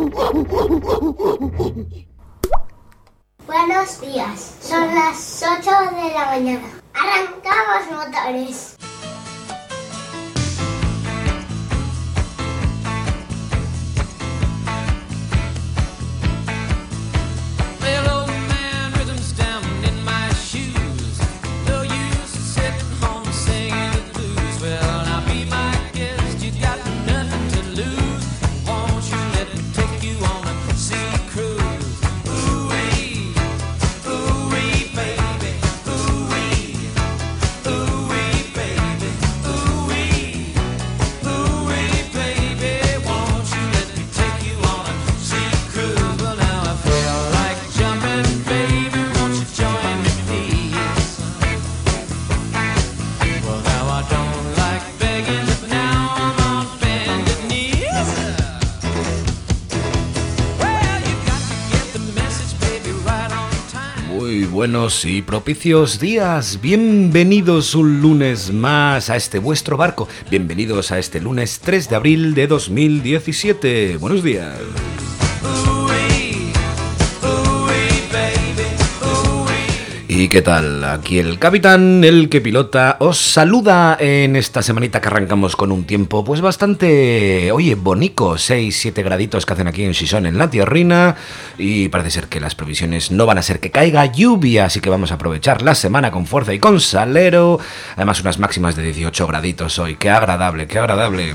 Buenos días, son las 8 de la mañana. Arrancamos motores. Buenos y propicios días, bienvenidos un lunes más a este vuestro barco, bienvenidos a este lunes 3 de abril de 2017, buenos días. ¿Y qué tal? Aquí el capitán, el que pilota, os saluda en esta semanita que arrancamos con un tiempo pues bastante, oye, bonico, 6-7 graditos que hacen aquí en Xixón, en la tierrina, y parece ser que las previsiones no van a ser que caiga lluvia, así que vamos a aprovechar la semana con fuerza y con salero, además unas máximas de 18 graditos hoy, qué agradable, qué agradable.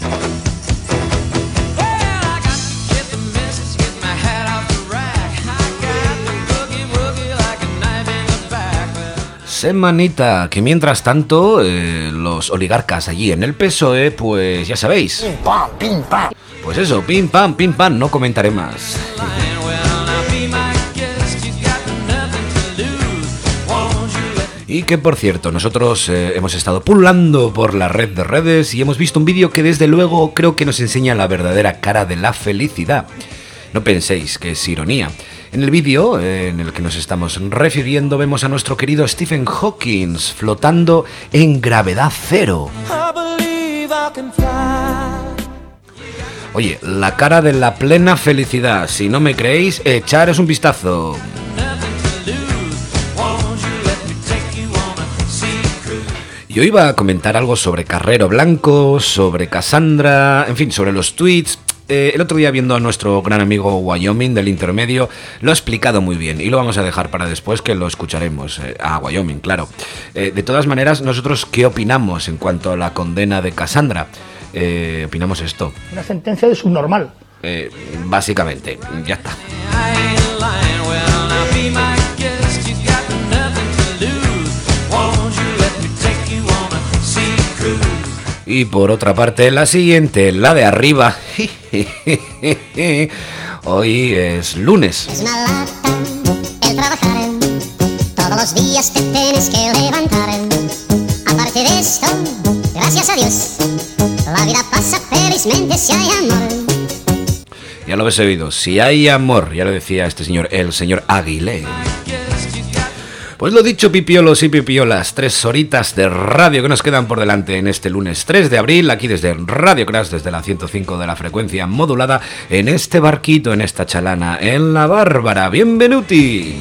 Semanita que mientras tanto los oligarcas allí en el PSOE, pues ya sabéis. Pim, pam, pim, pam. Pues eso, pim pam, no comentaré más. Y que por cierto, nosotros hemos estado pululando por la red de redes y hemos visto un vídeo que desde luego creo que nos enseña la verdadera cara de la felicidad. No penséis que es ironía. En el vídeo en el que nos estamos refiriendo vemos a nuestro querido Stephen Hawking flotando en gravedad cero. Oye, la cara de la plena felicidad. Si no me creéis, echaros un vistazo. Yo iba a comentar algo sobre Carrero Blanco, sobre Cassandra, en fin, sobre los tweets. El otro día viendo a nuestro gran amigo Wyoming del Intermedio lo ha explicado muy bien y lo vamos a dejar para después que lo escucharemos a Wyoming, claro. De todas maneras, nosotros ¿qué opinamos en cuanto a la condena de Cassandra? Opinamos esto. Una sentencia de subnormal. Básicamente, ya está. Y por otra parte, la siguiente, la de arriba. Hoy es lunes. Es una lata el trabajar. Todos los días te tienes que levantar. Aparte de esto, gracias a Dios, la vida pasa felizmente si hay amor. Ya lo habéis oído, si hay amor, ya lo decía este señor, el señor Aguilé. Pues lo dicho, pipiolos y pipiolas, 3 horitas de radio que nos quedan por delante en este lunes 3 de abril, aquí desde Radio Crash, desde la 105 de la frecuencia modulada, en este barquito, en esta chalana, en La Bárbara. ¡Bienvenuti!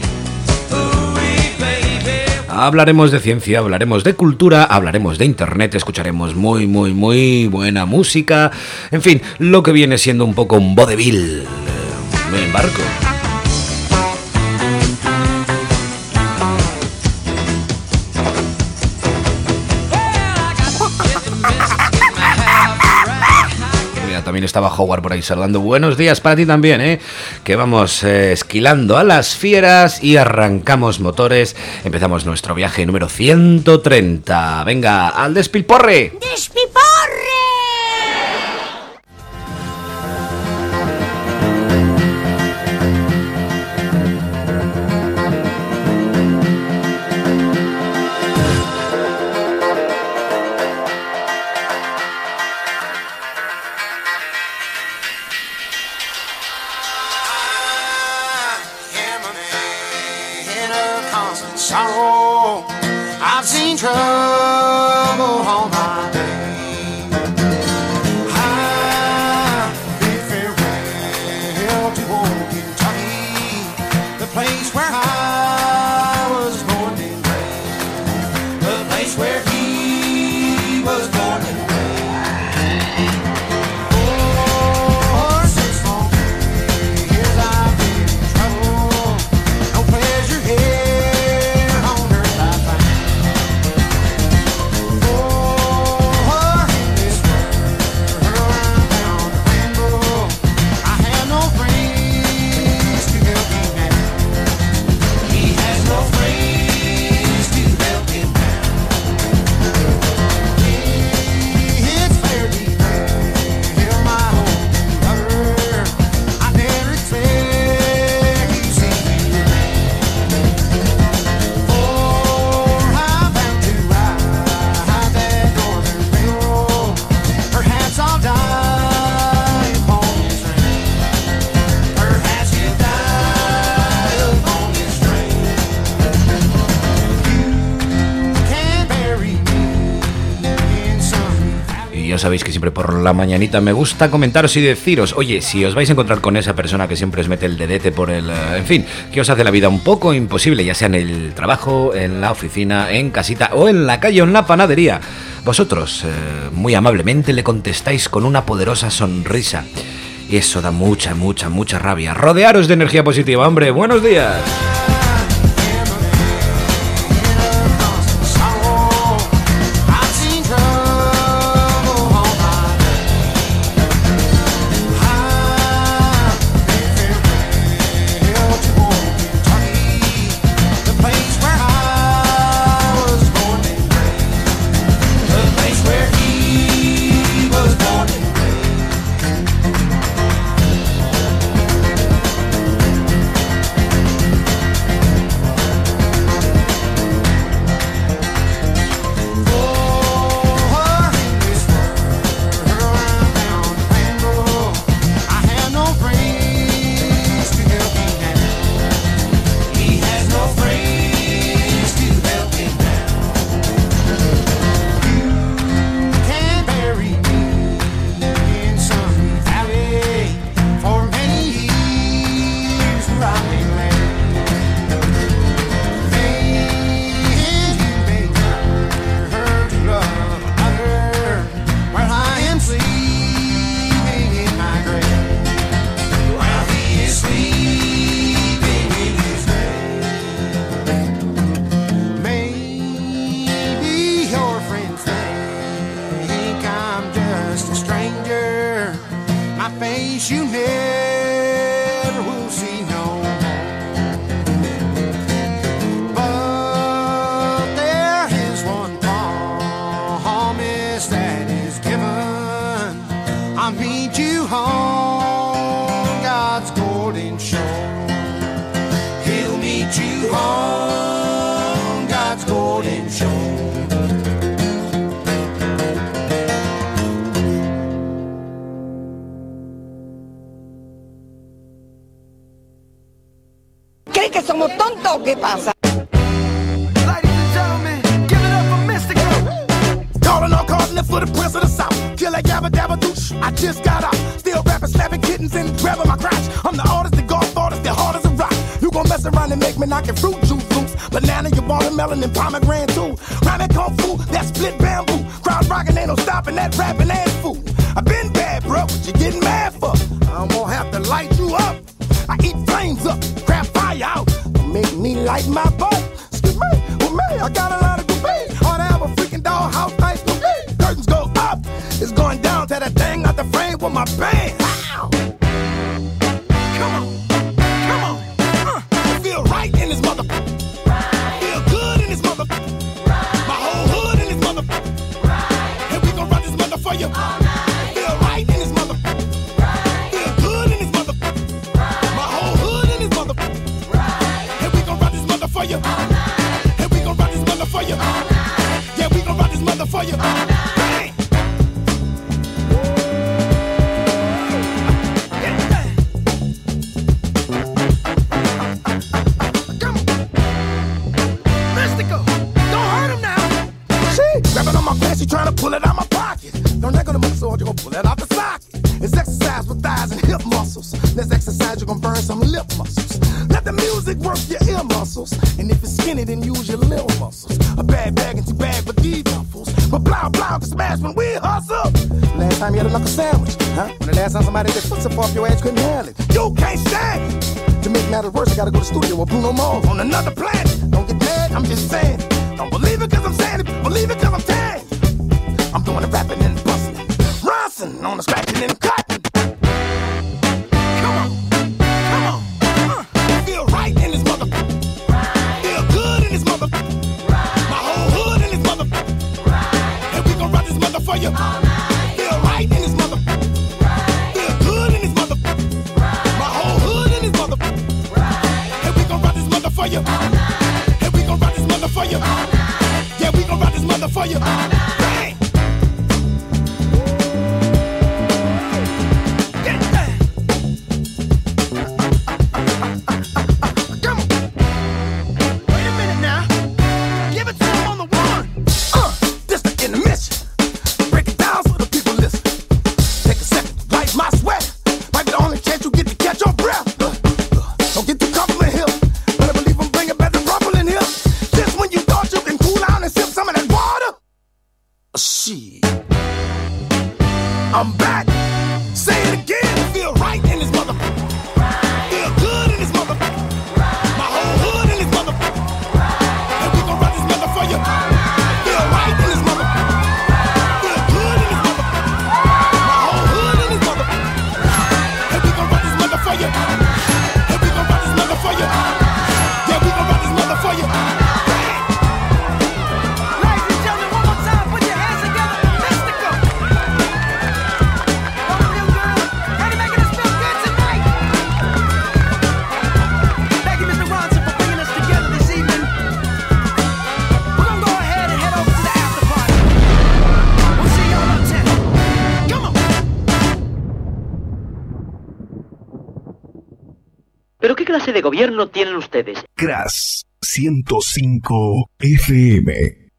Hablaremos de ciencia, hablaremos de cultura, hablaremos de internet, escucharemos muy buena música, en fin, lo que viene siendo un poco un vodevil. Me embarco. También estaba Howard por ahí saludando. Buenos días para ti también, que vamos esquilando a las fieras y arrancamos motores. Empezamos nuestro viaje número 130. Venga, al despilporre. ¡Despiporre! Sorrow, I've seen trouble all my day. If it to old Kentucky, the place where I was born and raised, the place where he was born and raised. For 6 long years I've been in trouble, no pleasure here on earth I find. For in this world I'm bound to ramble, I have no friends to help me now. He has no friends to help him now. It's fairly well, my old lover, I never expect you see me for I'm bound to ride that northern railroad. Perhaps I'll die upon this train. Perhaps you'll die upon this train. You can bury me in some valley. Y ya sabéis que siempre por la mañanita me gusta comentaros y deciros, oye, si os vais a encontrar con esa persona que siempre os mete el dedete por el... en fin, que os hace la vida un poco imposible, ya sea en el trabajo, en la oficina, en casita o en la calle o en la panadería, vosotros muy amablemente le contestáis con una poderosa sonrisa. Y eso da mucha, mucha, mucha rabia. Rodearos de energía positiva, hombre. Buenos días. I've seen trouble all my life. I've been farewell to old Kentucky, the place where I was born and raised, the place where he was born and raised. For in this world I'm bound to ramble, I have no friends to help me now. He has no friends to help him now. You can bury me in some valley for many years where I've been led. Then you may learn to love another while I am sleeping in my grave. While he is sleeping in his grave. Maybe your friends think I'm just a stranger. My face you never will see no more. But there is one promise that is given. I'll meet you on God's golden shore. He'll meet you on God's golden shore. ¿Cree que somos tontos o qué pasa? Ladies and gentlemen, give it up for Mystical. Calling all cardinal for the prince of the south. Kill that yabba dabba douche. I just got out. Still rapping, slapping kittens and grabbing my crotch. I'm the artist, the golf artist, the hard as a rock. You gon' mess around and make me knockin' fruit juice loose. Banana, your watermelon, and pomegranate too. Rhyming kung fu, that split bamboo. Crowd rockin', ain't no stopping that rapping ass fool. I been bad, bro, what you getting mad for? I won't have to light you up. I eat flames up, crap fire out. Make me light my butt. Excuse me, with me, I got a lot of debate. Ought to have a freaking dollhouse nice to me. Curtains go up, it's going down to that thing out the frame with my band. Wow. Come on, it feel right in this mother. Feel good in this mother. My whole hood in this mother. And we gon' run this mother for you. Feel right in this mother. Feel good in this mother. My whole hood in this mother. And we gon' run this mother for you. And we gon' run this mother for you. Yeah, we gon' run this mother for you. Bang. exercise, you're gonna burn some lip muscles. Let the music work your ear muscles. And if you're skinny, then use your little muscles. A bag and two bag with these duffels. But blah can smash when we hustle. Last time you had a knuckle sandwich, huh? When the last time somebody that puts up off your ass couldn't handle it. You can't stand it. To make matters worse, I gotta go to the studio with Bruno Mars on another planet. Don't get mad, I'm just saying. Don't believe it cause I'm saying it, believe it cause I'm saying it. I'm doing the rapping and busting. Ronson on the scratching and cutting. Come on. Feel right in this mother. Feel good in this mother. My whole hood in this mother. And we gon' run this mother for you. Feel right in this mother. Feel good in this mother. My whole hood in this mother. And we gon' run this mother for you. And we gon' run this mother for you. Yeah, we gon' run this mother for you. Bang! I'm back. Say it again. Feel right in this mother. Feel good in this mother. My whole hood in this mother. And we gon' run this mother for you. Feel right in this mother. Feel good in this mother. My whole hood in this mother. And we gon' run this mother for you. And we gon' run this mother for you. Yeah, we gon' run this mother for you. Ladies and gentlemen, one more time, put your hands together. Mystical. ¿Pero qué clase de gobierno tienen ustedes? Crash 105 FM.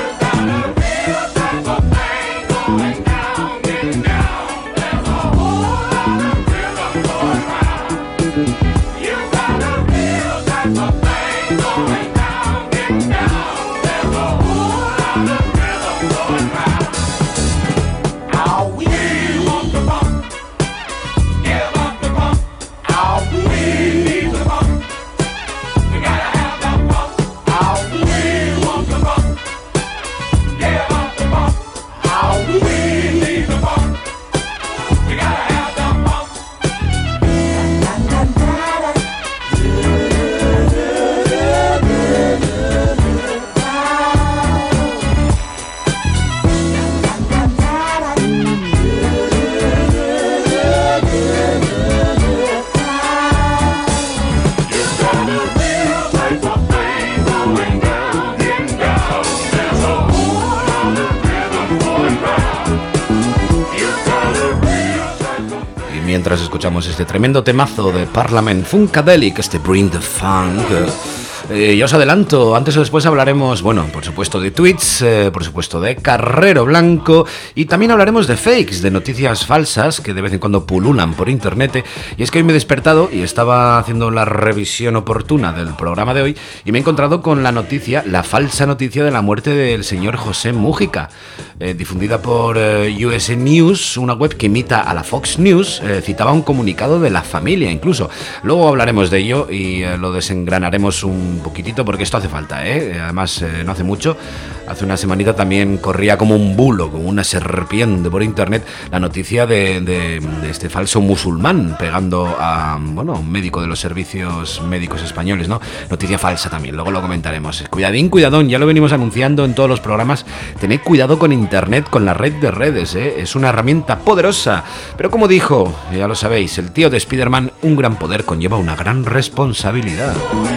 Mientras escuchamos este tremendo temazo de Parliament Funkadelic, este Bring the Funk, ya os adelanto, antes o después hablaremos, bueno, por supuesto de tweets, por supuesto de Carrero Blanco, y también hablaremos de fakes, de noticias falsas que de vez en cuando pululan por internet. Y es que hoy me he despertado y estaba haciendo la revisión oportuna del programa de hoy y me he encontrado con la noticia, la falsa noticia de la muerte del señor José Mújica, difundida por USA News, una web que imita a la Fox News. Citaba un comunicado de la familia incluso. Luego hablaremos de ello y lo desengranaremos un poquitito porque esto hace falta, además no hace mucho, hace una semanita también corría como un bulo, como una serpiente por internet, la noticia de este falso musulmán pegando a, bueno, un médico de los servicios médicos españoles, ¿no? Noticia falsa también, luego lo comentaremos. Cuidadón, ya lo venimos anunciando en todos los programas. Tened cuidado con internet, con la red de redes, es una herramienta poderosa, pero como dijo, ya lo sabéis, el tío de Spider-Man, un gran poder conlleva una gran responsabilidad.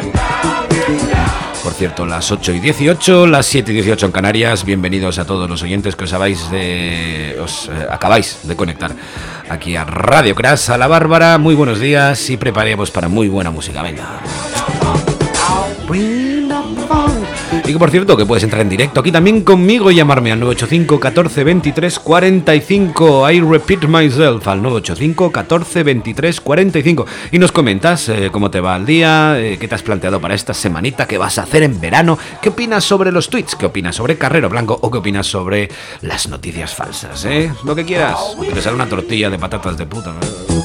Por cierto, las 8:18, las 7:18 en Canarias. Bienvenidos a todos los oyentes que os acabáis de conectar aquí a Radio Crash, a la Bárbara. Muy buenos días y preparemos para muy buena música. Venga. Bring the Y que por cierto, que puedes entrar en directo aquí también conmigo y llamarme al 985 14 23 45. I repeat myself, al 985 14 23 45. Y nos comentas cómo te va el día, qué te has planteado para esta semanita, qué vas a hacer en verano, qué opinas sobre los tweets, qué opinas sobre Carrero Blanco o qué opinas sobre las noticias falsas, lo que quieras. Que te sale una tortilla de patatas de puta, ¿no?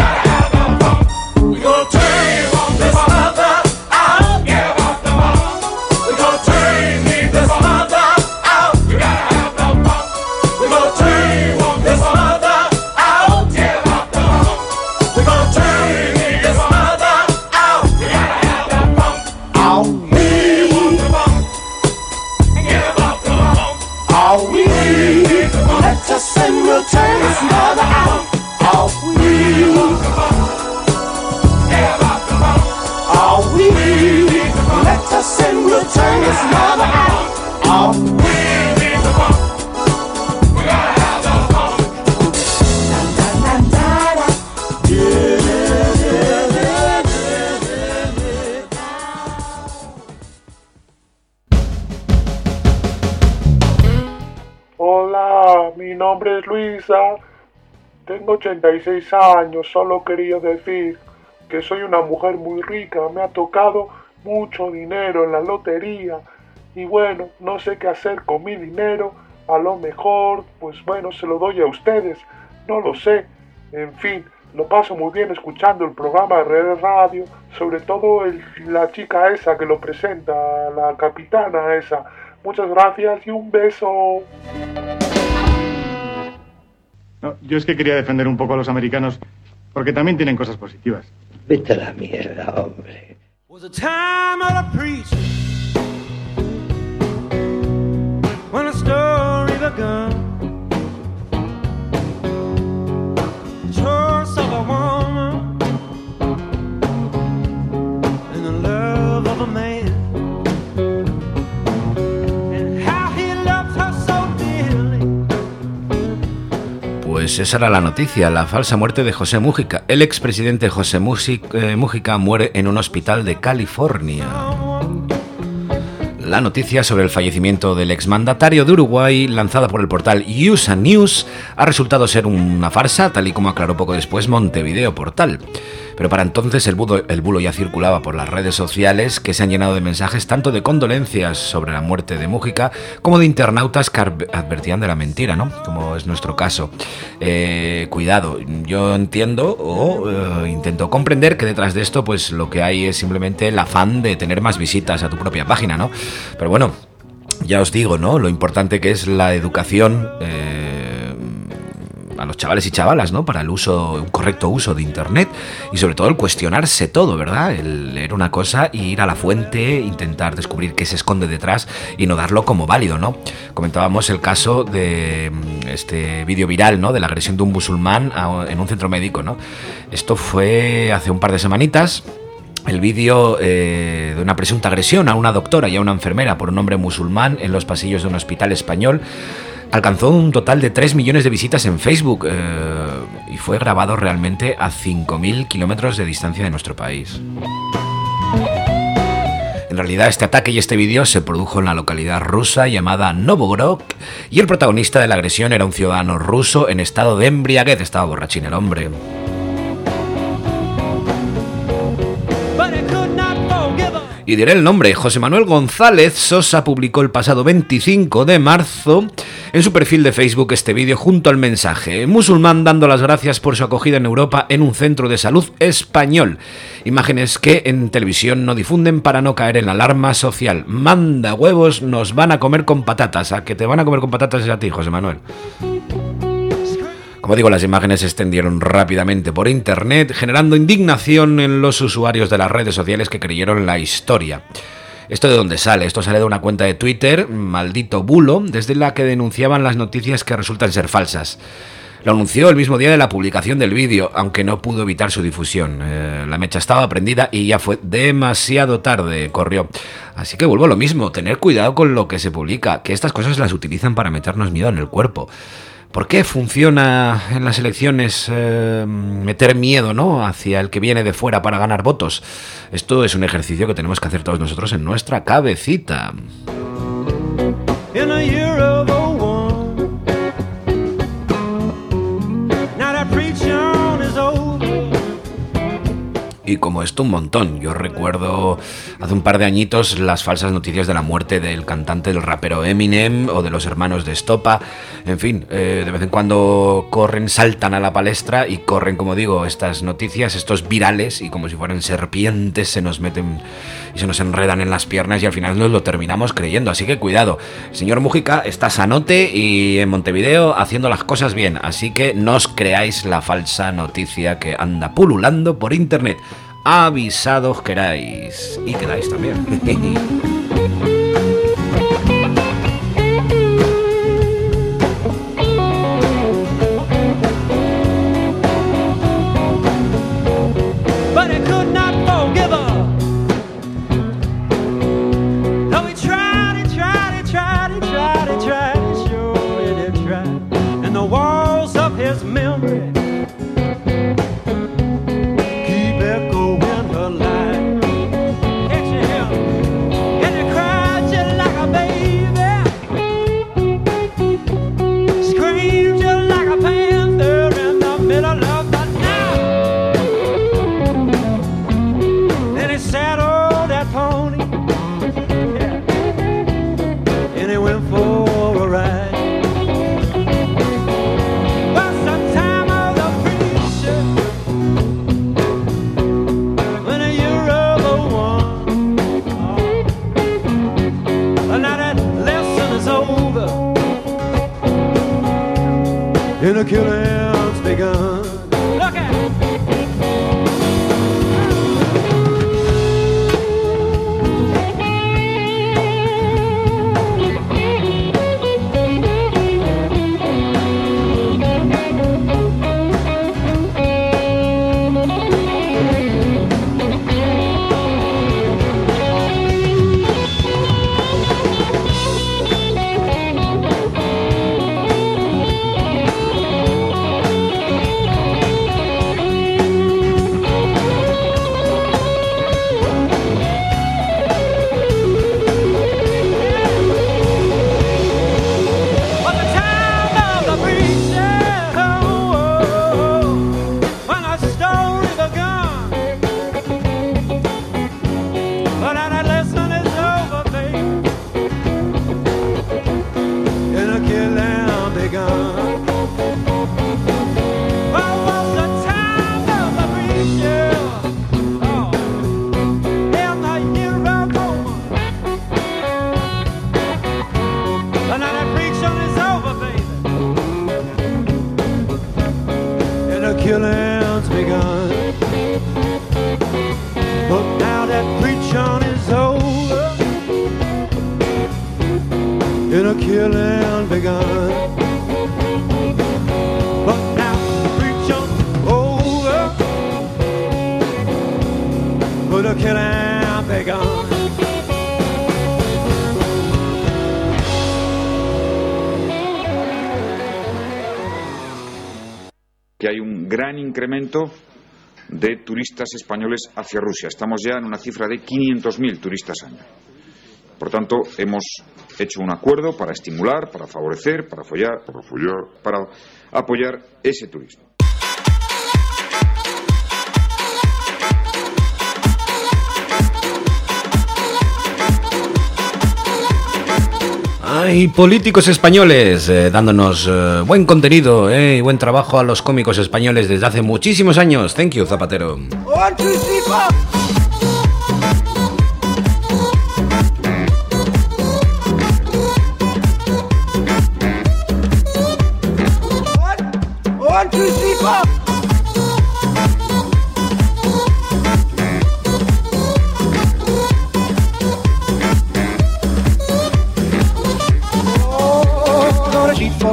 Hola, mi nombre es Luisa, tengo 86 años, solo quería decir que soy una mujer muy rica, me ha tocado mucho dinero en la lotería y bueno, no sé qué hacer con mi dinero, a lo mejor, pues bueno, se lo doy a ustedes, no lo sé, en fin, lo paso muy bien escuchando el programa de Red Radio, sobre todo la chica esa que lo presenta, la capitana esa. Muchas gracias y un beso. No, yo es que quería defender un poco a los americanos porque también tienen cosas positivas. Vete a la mierda, hombre. Was a time of the preacher when a story begun. Choice of a woman and the love of a man. Pues esa era la noticia, la falsa muerte de José Mújica. El expresidente José Mújica muere en un hospital de California. La noticia sobre el fallecimiento del exmandatario de Uruguay, lanzada por el portal USA News, ha resultado ser una farsa, tal y como aclaró poco después Montevideo Portal. Pero para entonces el bulo ya circulaba por las redes sociales, que se han llenado de mensajes tanto de condolencias sobre la muerte de Mújica como de internautas que advertían de la mentira, ¿no? Como es nuestro caso. Cuidado, yo entiendo o intento comprender que detrás de esto pues lo que hay es simplemente el afán de tener más visitas a tu propia página, ¿no? Pero bueno, ya os digo, ¿no? Lo importante que es la educación a los chavales y chavalas, ¿no? Para un correcto uso de internet y sobre todo el cuestionarse todo, ¿verdad? El leer una cosa y ir a la fuente, intentar descubrir qué se esconde detrás y no darlo como válido, ¿no? Comentábamos el caso de este vídeo viral, ¿no? De la agresión de un musulmán en un centro médico, ¿no? Esto fue hace un par de semanitas. El vídeo de una presunta agresión a una doctora y a una enfermera por un hombre musulmán en los pasillos de un hospital español alcanzó un total de 3 millones de visitas en Facebook y fue grabado realmente a 5.000 kilómetros de distancia de nuestro país. En realidad este ataque y este vídeo se produjo en la localidad rusa llamada Novgorod y el protagonista de la agresión era un ciudadano ruso en estado de embriaguez, estaba borrachín el hombre. Y diré el nombre, José Manuel González Sosa publicó el pasado 25 de marzo en su perfil de Facebook este vídeo junto al mensaje: musulmán dando las gracias por su acogida en Europa en un centro de salud español. Imágenes que en televisión no difunden para no caer en la alarma social. Manda huevos, nos van a comer con patatas. A que te van a comer con patatas es a ti, José Manuel. Como digo, las imágenes se extendieron rápidamente por internet, generando indignación en los usuarios de las redes sociales que creyeron la historia. ¿Esto de dónde sale? Esto sale de una cuenta de Twitter, Maldito Bulo, desde la que denunciaban las noticias que resultan ser falsas. Lo anunció el mismo día de la publicación del vídeo, aunque no pudo evitar su difusión. La mecha estaba prendida y ya fue demasiado tarde, corrió. Así que vuelvo a lo mismo, tener cuidado con lo que se publica, que estas cosas las utilizan para meternos miedo en el cuerpo. ¿Por qué funciona en las elecciones meter miedo, ¿no?, hacia el que viene de fuera para ganar votos? Esto es un ejercicio que tenemos que hacer todos nosotros en nuestra cabecita. In a year of 01, now that preaching is over. Y como esto un montón. Yo recuerdo hace un par de añitos las falsas noticias de la muerte del cantante, del rapero Eminem o de los hermanos de Estopa. En fin, de vez en cuando corren, saltan a la palestra y corren, como digo, estas noticias, estos virales, y como si fueran serpientes se nos meten y se nos enredan en las piernas y al final nos lo terminamos creyendo. Así que cuidado. Señor Mujica está sanote y en Montevideo haciendo las cosas bien. Así que no os creáis la falsa noticia que anda pululando por internet. Avisados queráis. Y quedáis también. But he could not forgive her. Though he tried, sure he did try. And the walls of his memory keep echoing her life. Can't you hear him? And he cried just like a baby, screamed just like a panther in the middle of the night. Then he saddled that pony, yeah, and he went for a ride. Was the time of the preacher when a year of 01. But now that lesson is over and the killing's begun. Look at it. But the time of the preacher, when the story begun. But now that lesson is over, baby, and the killing begun. What was the time of the preacher? In the year of 01. But now that preaching is over, baby, and the killing's begun. But now that preaching is over, and the killing begun. But now preaching over, but the killing begun. Que hay un gran incremento de turistas españoles hacia Rusia. Estamos ya en una cifra de 500.000 turistas año. Por tanto, hemos hecho un acuerdo para estimular, para favorecer, para apoyar ese turismo. Hay políticos españoles dándonos buen contenido y buen trabajo a los cómicos españoles desde hace muchísimos años. Thank you, Zapatero. 1, 2, 3, 4. 1, 2, 3, 4.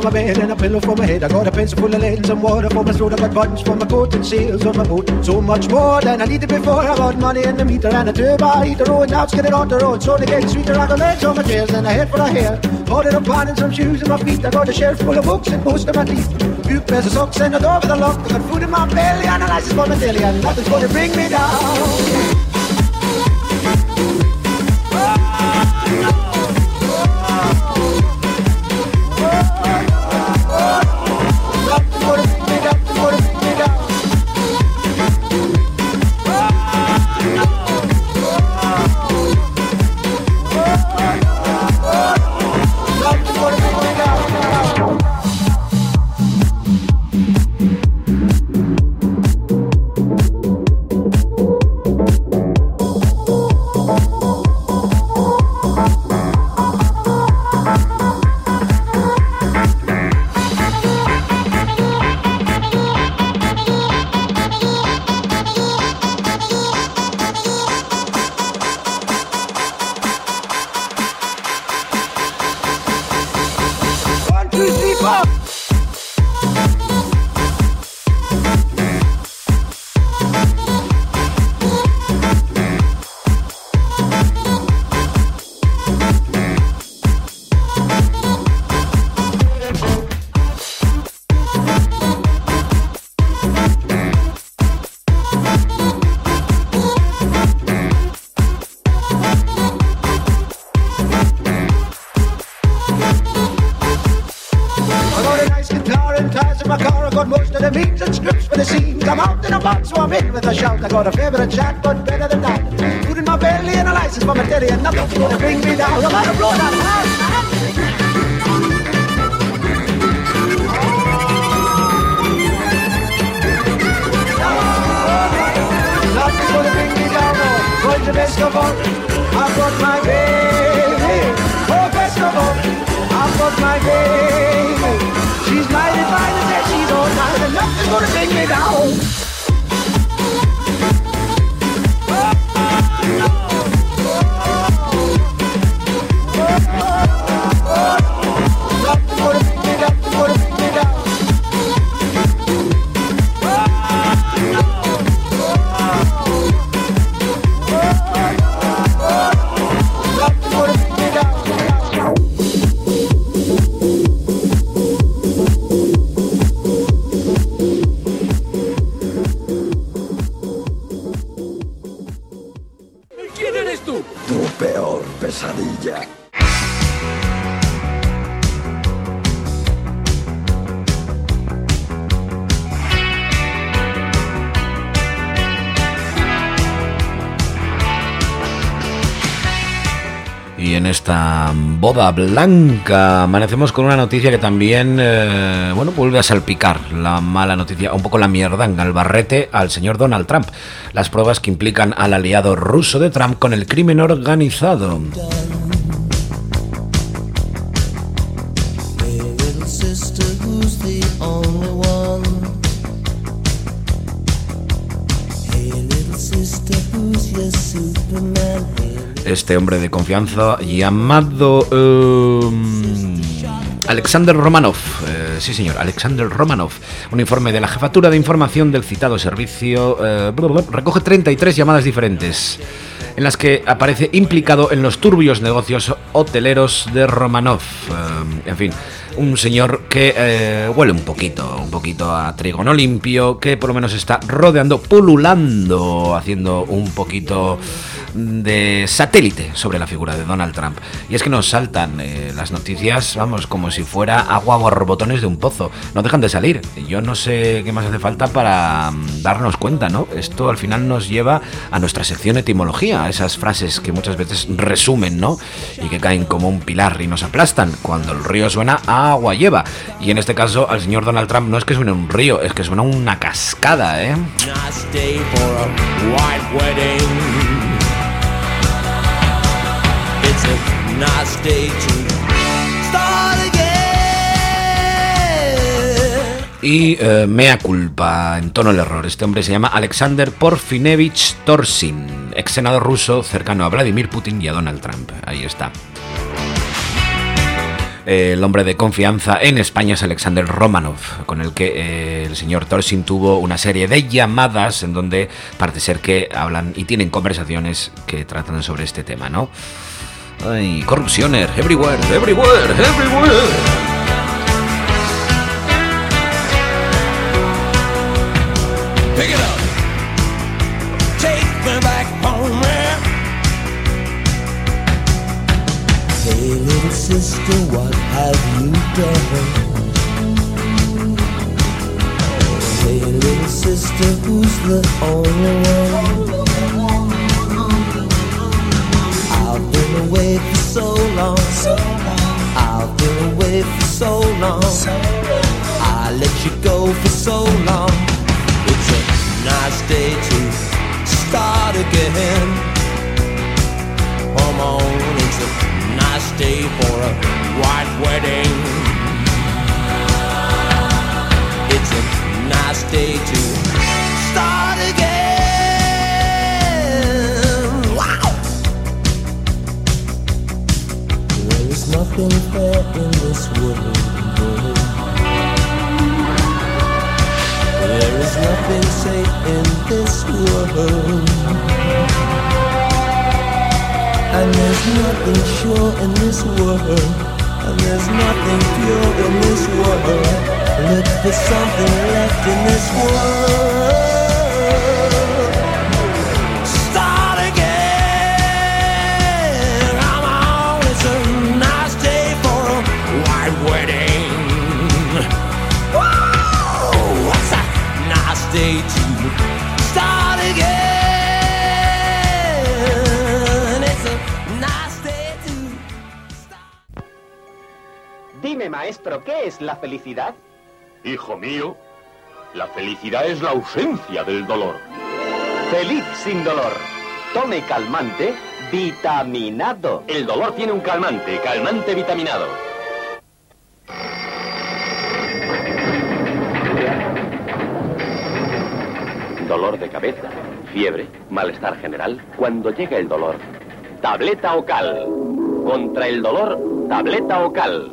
my bed and a pillow for my head. I got a pencil full of lead and some water for my throat. I got buttons for my coat and seals on my boot. So much more than I needed before. I got money in the meter and a turbo heater. Oh, and now it's getting on the road. So they get sweeter. I got legs on my tails and a head full of hair. Holding a pan and some shoes in my feet. I got a shelf full of books and most of my teeth. Few pairs of socks and a door with a lock. I got food in my belly and a license for my daily. And nothing's gonna bring me down. I got a favorite chat, but better than that. Food in my belly and a license for my telly, and nothing's gonna bring me down. I'm gonna blow that heart. Nothing's gonna bring me down. Oh, going to best of all, I've got my baby. Oh, best of all, I've got my baby. She's mighty fine and says she's all night, and nothing's gonna bring me down. Esta boda blanca amanecemos con una noticia que también vuelve a salpicar la mala noticia, un poco la mierdanga, el barrete al señor Donald Trump. Las pruebas que implican al aliado ruso de Trump con el crimen organizado. Este hombre de confianza llamado Alexander Romanov, sí señor, Alexander Romanov. Un informe de la Jefatura de Información del citado servicio recoge 33 llamadas diferentes en las que aparece implicado en los turbios negocios hoteleros de Romanov. En fin, un señor que huele un poquito a trigo no limpio, que por lo menos está rodeando, pululando, haciendo un poquito de satélite sobre la figura de Donald Trump. Y es que nos saltan las noticias, vamos, como si fuera agua a borbotones de un pozo. No dejan de salir. Yo no sé qué más hace falta para darnos cuenta, ¿no? Esto al final nos lleva a nuestra sección etimología, a esas frases que muchas veces resumen, ¿no? Y que caen como un pilar y nos aplastan. Cuando el río suena, agua lleva. Y en este caso, al señor Donald Trump no es que suene un río, es que suena una cascada, ¿eh? Y mea culpa, en tono el error. Este hombre se llama Alexander Porfinevich Torsin, ex senador ruso cercano a Vladimir Putin y a Donald Trump. Ahí está. El hombre de confianza en España es Alexander Romanov, con el que el señor Tolshin tuvo una serie de llamadas en donde parece ser que hablan y tienen conversaciones que tratan sobre este tema, ¿no? Ay, corrupciones, everywhere, everywhere, everywhere. Pick it up. Take me back home, man. Hey, little sister, what have you done? Hey, little sister, who's the only one? I've been away for so long. I've been away for so long. I let you go for so long. It's a nice day to start again. Come on, it's a nice day for a white wedding. It's a nice day to start again. Wow! There is nothing fair in this world. There is nothing safe in this world. And there's nothing sure in this world. And there's nothing pure in this world. Look for something left in this world. Start again. Come on, it's a nice day for a white wedding. Whoa, what's a nice day to start again? Dime, maestro, ¿qué es la felicidad? Hijo mío, la felicidad es la ausencia del dolor. Feliz sin dolor. Tome calmante vitaminado. El dolor tiene un calmante, calmante vitaminado. Dolor de cabeza, fiebre, malestar general. Cuando llega el dolor, tableta Ocal. Contra el dolor, tableta Ocal.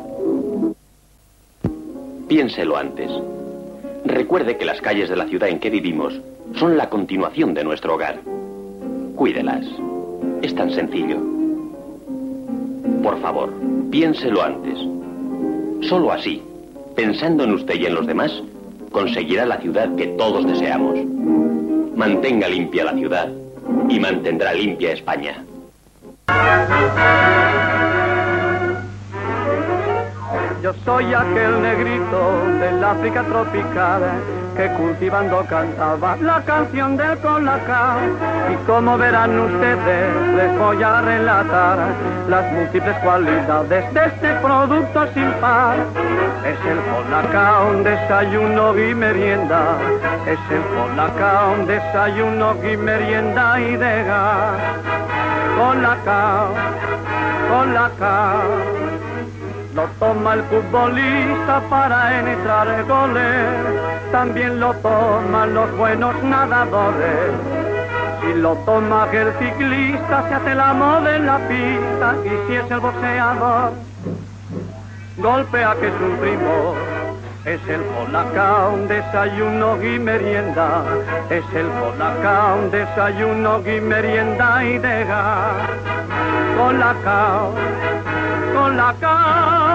Piénselo antes. Recuerde que las calles de la ciudad en que vivimos son la continuación de nuestro hogar. Cuídelas. Es tan sencillo. Por favor, piénselo antes. Solo así, pensando en usted y en los demás, conseguirá la ciudad que todos deseamos. Mantenga limpia la ciudad y mantendrá limpia España. Yo soy aquel negrito del África tropical que cultivando cantaba la canción del Colacao. Y como verán ustedes, les voy a relatar las múltiples cualidades de este producto sin par. Es el Colacao, un desayuno y merienda. Es el Colacao, un desayuno y merienda y de gas. Colacao, Colacao. Lo toma el futbolista para entrar goles, también lo toman los buenos nadadores. Si lo toma el ciclista se hace el amo de la pista, y si es el boxeador, golpea que es un primo. Es el Colacao, un desayuno y merienda. Es el Colacao, un desayuno y merienda y de gas. Colacao, Colacao.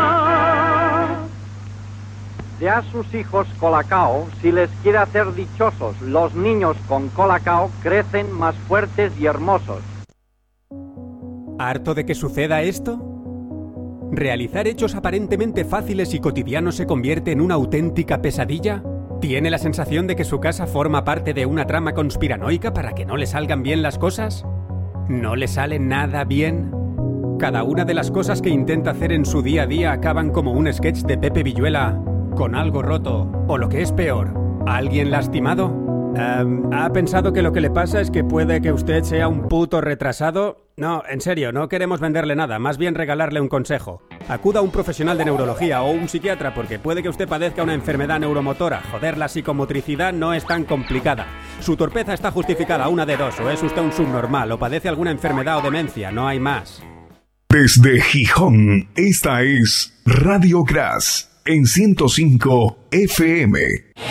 De a sus hijos Colacao, si les quiere hacer dichosos, los niños con Colacao crecen más fuertes y hermosos. ¿Harto de que suceda esto? ¿Realizar hechos aparentemente fáciles y cotidianos se convierte en una auténtica pesadilla? ¿Tiene la sensación de que su casa forma parte de una trama conspiranoica para que no le salgan bien las cosas? ¿No le sale nada bien? Cada una de las cosas que intenta hacer en su día a día acaban como un sketch de Pepe Villuela, con algo roto, o lo que es peor, ¿alguien lastimado? ¿Ha pensado que lo que le pasa es que puede que usted sea un puto retrasado? No, en serio, no queremos venderle nada, más bien regalarle un consejo. Acuda a un profesional de neurología o un psiquiatra porque puede que usted padezca una enfermedad neuromotora. Joder, la psicomotricidad no es tan complicada. Su torpeza está justificada, una de dos, o es usted un subnormal o padece alguna enfermedad o demencia, no hay más. Desde Gijón, esta es Radio Gras en 105 FM.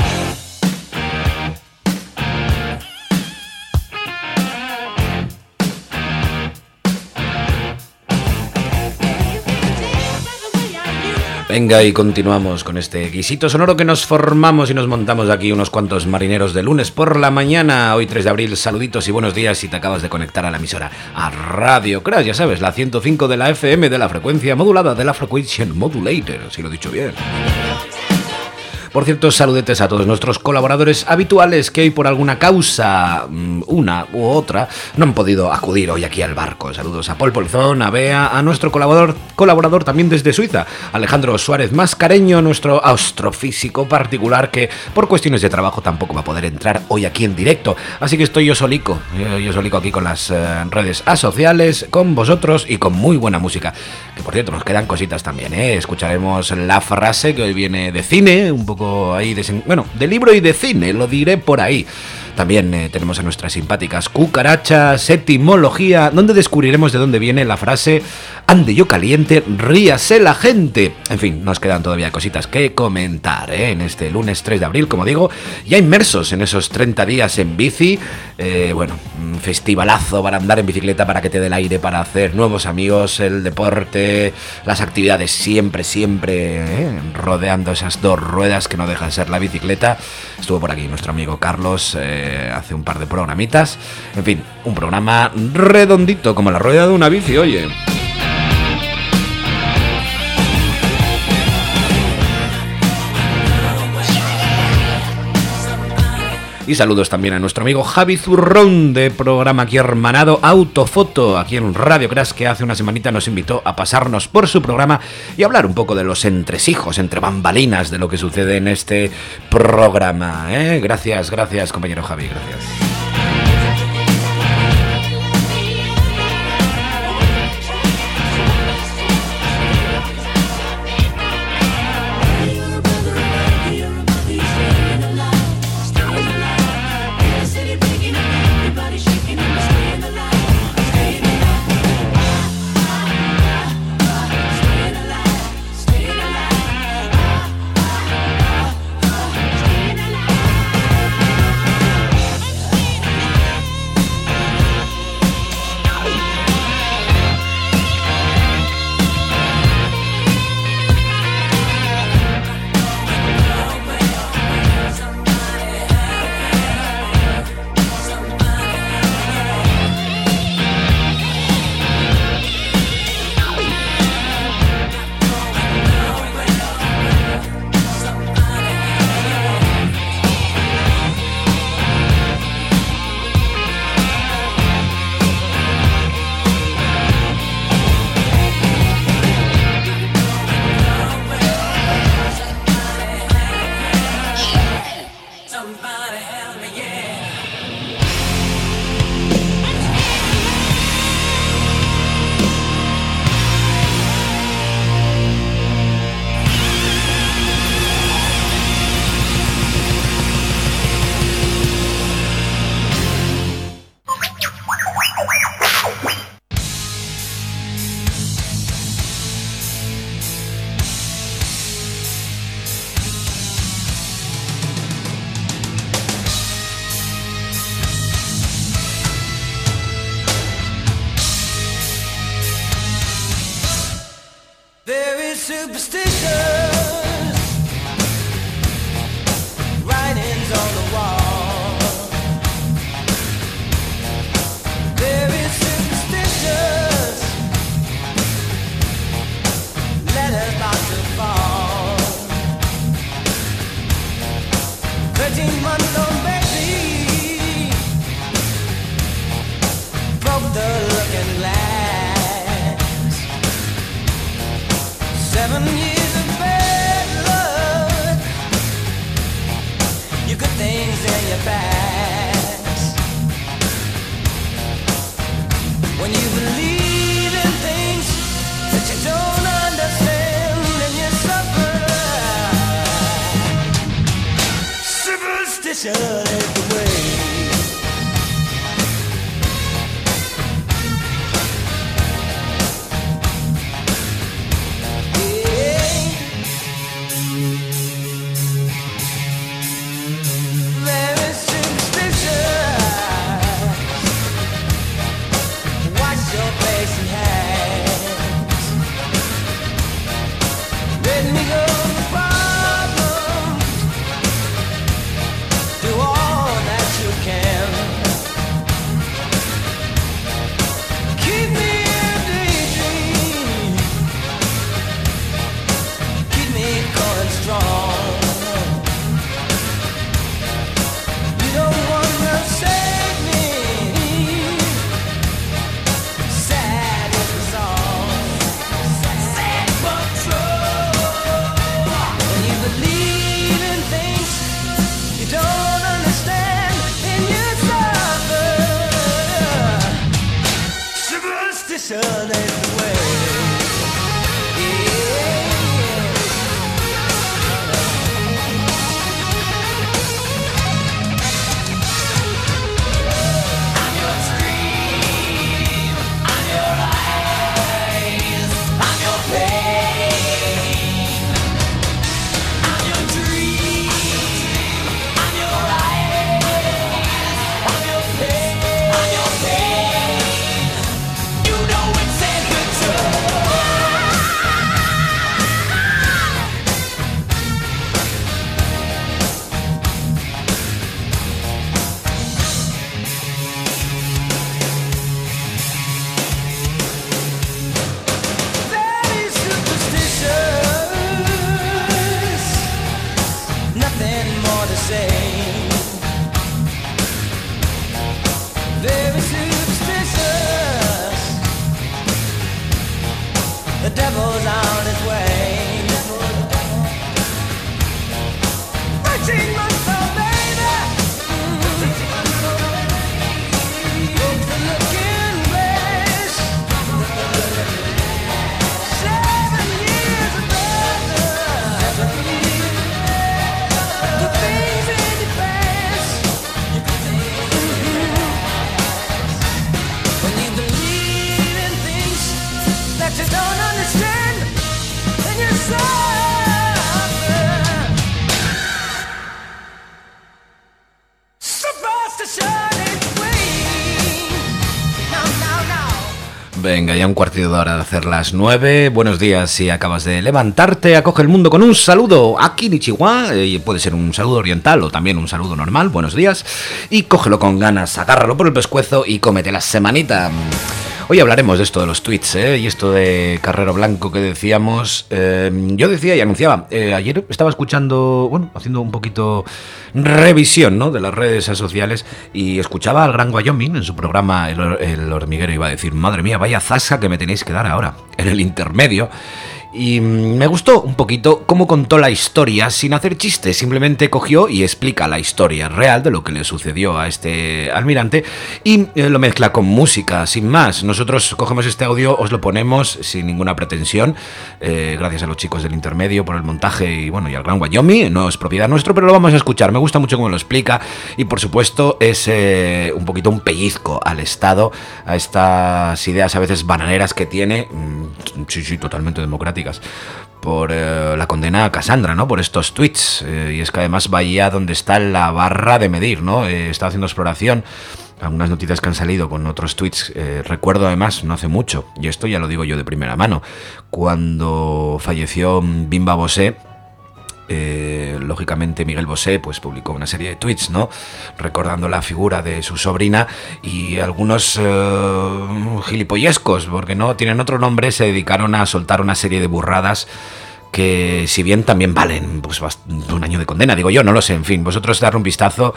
Venga, y continuamos con este guisito sonoro que nos formamos y nos montamos aquí unos cuantos marineros de lunes por la mañana. Hoy 3 de abril, saluditos y buenos días si te acabas de conectar a la emisora, a Radio Crash, ya sabes, la 105 de la FM, de la frecuencia modulada, de la Frequency Modulator, si lo he dicho bien. Por cierto, saludetes a todos nuestros colaboradores habituales que hoy por alguna causa, una u otra, no han podido acudir hoy aquí al barco. Saludos a Paul Polzón, a Bea, a nuestro colaborador también desde Suiza, Alejandro Suárez Mascareño, nuestro astrofísico particular que por cuestiones de trabajo tampoco va a poder entrar hoy aquí en directo. Así que estoy yo solico aquí con las redes asociales, con vosotros y con muy buena música. Que por cierto, nos quedan cositas también, ¿eh? Escucharemos la frase que hoy viene de cine, un poco ahí de libro y de cine, lo diré por ahí. También tenemos a nuestras simpáticas cucarachas, etimología, donde descubriremos de dónde viene la frase ande yo caliente, ríase la gente. En fin, nos quedan todavía cositas que comentar, en este lunes 3 de abril, como digo, ya inmersos en esos 30 días en bici. Un festivalazo para andar en bicicleta, para que te dé el aire, para hacer nuevos amigos, el deporte, las actividades siempre, rodeando esas dos ruedas que no dejan de ser la bicicleta. Estuvo por aquí nuestro amigo Carlos hace un par de programitas. En fin, un programa redondito como la rueda de una bici, oye. Y saludos también a nuestro amigo Javi Zurrón, de programa aquí hermanado Autofoto, aquí en Radio Crash, que hace una semanita nos invitó a pasarnos por su programa y hablar un poco de los entresijos, entre bambalinas, de lo que sucede en este programa. Gracias, compañero Javi, gracias. superstition is the way. I'm your dream, I'm your eyes, I'm your pain. I'm your dream, I'm your eyes, I'm your pain, I'm your pain. You know it's in control. Very superstitious, nothing more to say. Very superstitious, the devil's on his way. Reaching myself, baby. The look in place. 7 years of brother. The things in your face. When you believe in things that you don't understand, then you're suffer. Superstition is queen. No, no, no. Venga, ya un cuartito de hora de hacer las 9. Buenos días si acabas de levantarte. Acoge el mundo con un saludo aquí en Chihuahua. Puede ser un saludo oriental o también un saludo normal. Buenos días. Y cógelo con ganas, agárralo por el pescuezo y cómete la semanita. Hoy hablaremos de esto de los tweets, y esto de Carrero Blanco que decíamos. Yo decía y anunciaba, ayer estaba escuchando, bueno, haciendo un poquito revisión, ¿no?, de las redes sociales y escuchaba al Gran Wyoming en su programa El Hormiguero. Iba a decir, madre mía, vaya zasca que me tenéis que dar ahora, en el intermedio. Y me gustó un poquito cómo contó la historia sin hacer chistes, simplemente cogió y explica la historia real de lo que le sucedió a este almirante y lo mezcla con música, sin más. Nosotros cogemos este audio, os lo ponemos sin ninguna pretensión, gracias a los chicos del intermedio por el montaje y bueno, y al Gran Wyoming, no es propiedad nuestro, pero lo vamos a escuchar. Me gusta mucho cómo lo explica y por supuesto es un poquito un pellizco al Estado, a estas ideas a veces bananeras que tiene, sí, totalmente democráticas, por la condena a Cassandra, ¿no?, por estos tweets, y es que además vaya donde está la barra de medir, ¿no? Está haciendo exploración, algunas noticias que han salido con otros tweets, recuerdo además no hace mucho, y esto ya lo digo yo de primera mano, cuando falleció Bimba Bosé. Lógicamente Miguel Bosé pues publicó una serie de tweets, ¿no?, recordando la figura de su sobrina, y algunos gilipollescos, porque no tienen otro nombre, se dedicaron a soltar una serie de burradas que, si bien también valen pues un año de condena, digo yo, no lo sé, en fin, vosotros darle un vistazo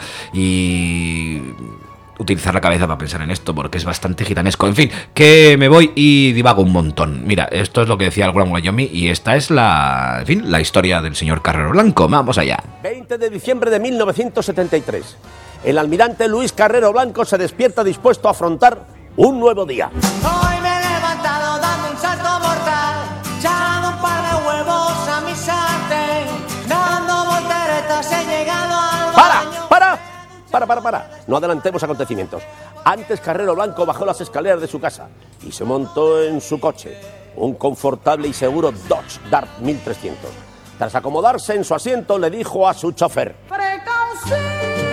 y utilizar la cabeza para pensar en esto, porque es bastante gitanesco. En fin, que me voy y divago un montón. Mira, esto es lo que decía el Gran Wyoming y esta es la historia del señor Carrero Blanco. Vamos allá. 20 de diciembre de 1973. El almirante Luis Carrero Blanco se despierta dispuesto a afrontar un nuevo día. Hoy me he levantado dando un salto mortal, echando un par de huevos a mi sartén, dando volteretas he llegado al baño. Para. No adelantemos acontecimientos. Antes Carrero Blanco bajó las escaleras de su casa y se montó en su coche, un confortable y seguro Dodge Dart 1300. Tras acomodarse en su asiento, le dijo a su chofer: Precaución,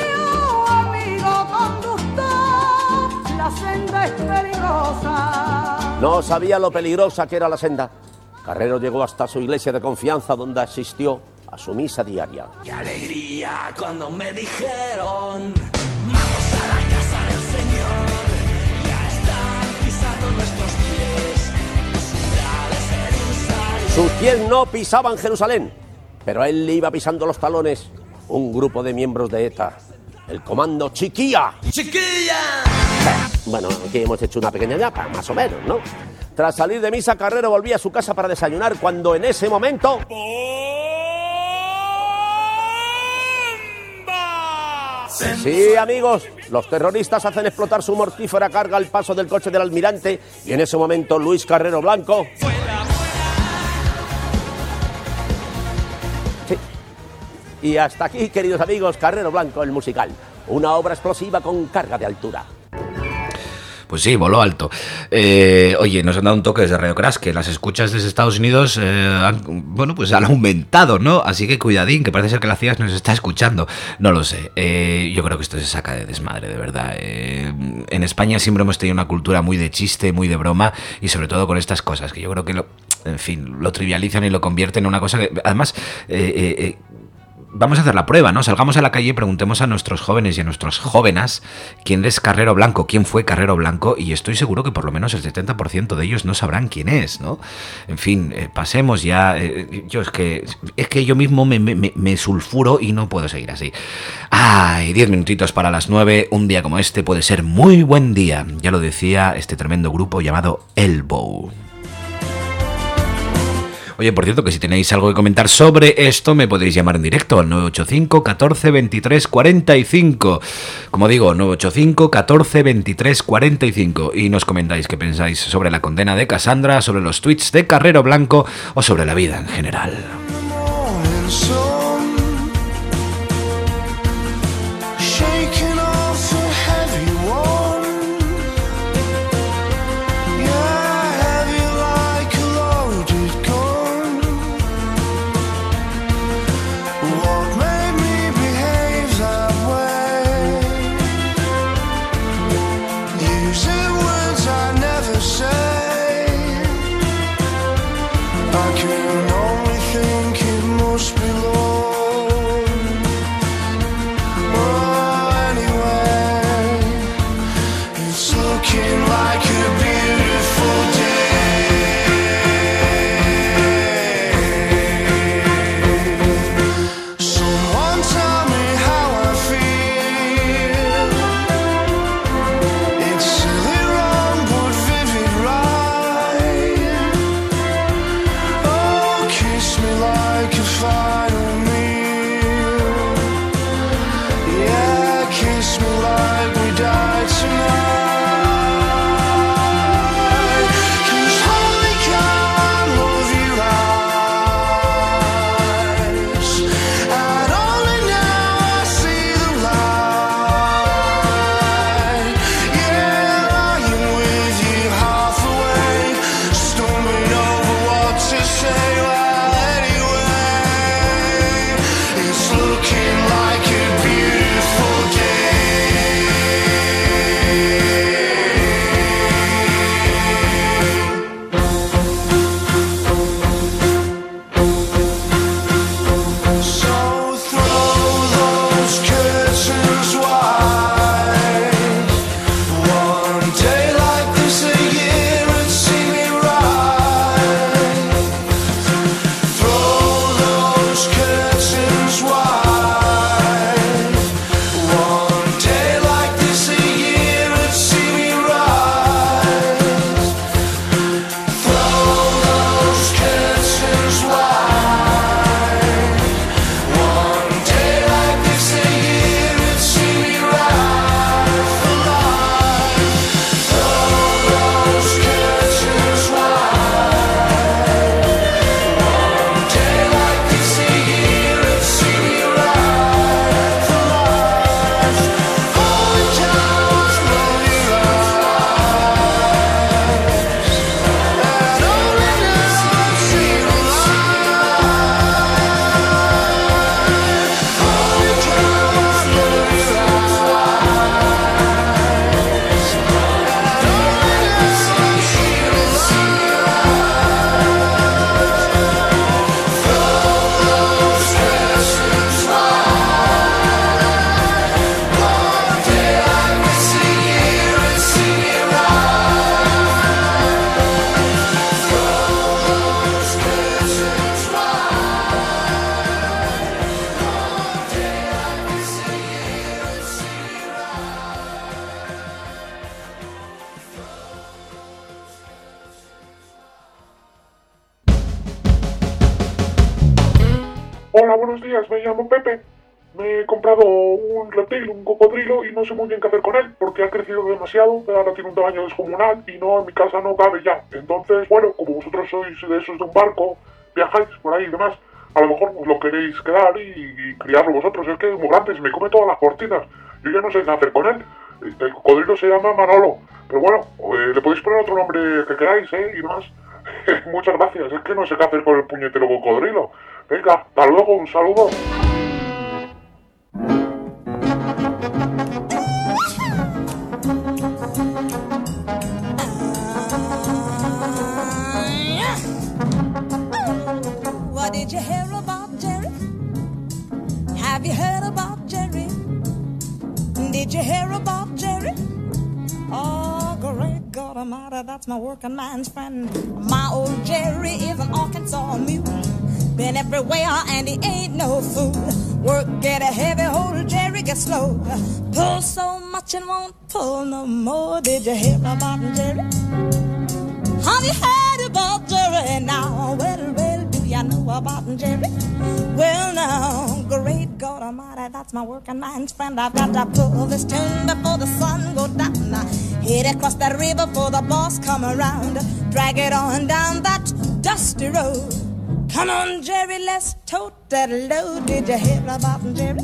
amigo conductor, la senda es peligrosa. No sabía lo peligrosa que era la senda. Carrero llegó hasta su iglesia de confianza, donde asistió a su misa diaria. ¡Qué alegría cuando me dijeron! Vamos a la casa del Señor. Ya están pisando nuestros pies. Sus pies no pisaban Jerusalén, pero a él le iba pisando los talones un grupo de miembros de ETA, el comando Chiquilla. ¡Chiquilla! Bueno, aquí hemos hecho una pequeña llapa, más o menos, ¿no? Tras salir de misa, Carrero volvía a su casa para desayunar cuando en ese momento... Sí, amigos, los terroristas hacen explotar su mortífera carga al paso del coche del almirante y en ese momento Luis Carrero Blanco... Sí. Y hasta aquí, queridos amigos, Carrero Blanco, el musical. Una obra explosiva con carga de altura. Pues sí, voló alto. Oye, nos han dado un toque desde Radio Crash, que las escuchas desde Estados Unidos han aumentado, ¿no? Así que cuidadín, que parece ser que la CIA nos está escuchando. No lo sé. Yo creo que esto se saca de desmadre, de verdad. En España siempre hemos tenido una cultura muy de chiste, muy de broma, y sobre todo con estas cosas, que yo creo que lo trivializan y lo convierten en una cosa que, además... Vamos a hacer la prueba, ¿no? Salgamos a la calle y preguntemos a nuestros jóvenes y a nuestras jóvenes quién es Carrero Blanco, quién fue Carrero Blanco, y estoy seguro que por lo menos el 70% de ellos no sabrán quién es, ¿no? En fin, pasemos ya. Yo es que yo mismo me sulfuro y no puedo seguir así. Ay, 10 minutitos para las 9, un día como este puede ser muy buen día. Ya lo decía este tremendo grupo llamado Elbow. Oye, por cierto, que si tenéis algo que comentar sobre esto, me podéis llamar en directo al 985 14 23 45. Como digo, 985 14 23 45. Y nos comentáis qué pensáis sobre la condena de Cassandra, sobre los tweets de Carrero Blanco o sobre la vida en general. Hola, buenos días, me llamo Pepe. Me he comprado un reptil, un cocodrilo, y no sé muy bien qué hacer con él, porque ha crecido demasiado, ahora tiene un tamaño descomunal, y no, en mi casa no cabe ya. Entonces, bueno, como vosotros sois de esos de un barco, viajáis por ahí y demás, a lo mejor os lo queréis quedar y criarlo vosotros. Es que es muy grande, se me come todas las cortinas. Yo ya no sé qué hacer con él. El cocodrilo se llama Manolo, pero bueno, le podéis poner otro nombre que queráis, y demás. Muchas gracias, es que no sé qué hacer con el puñetero cocodrilo. Venga, hasta luego, un saludo. What did you hear about Jerry? Have you heard about Jerry? Did you hear about Jerry? Oh, great God Almighty, that's my working man's friend. My old Jerry is an Arkansas mule. Been everywhere and he ain't no fool. Work get a heavy, hold Jerry get slow. Pull so much and won't pull no more. Did you hear about Jerry? Have you heard about Jerry now? Well, do ya know about Jerry? Well, now, great God Almighty, that's my working man's friend. I've got to pull this tune before the sun go down. Head across that river for the boss come around. Drag it on down that dusty road. Come on, Jerry, let's tote that load. Did you hear about Jerry?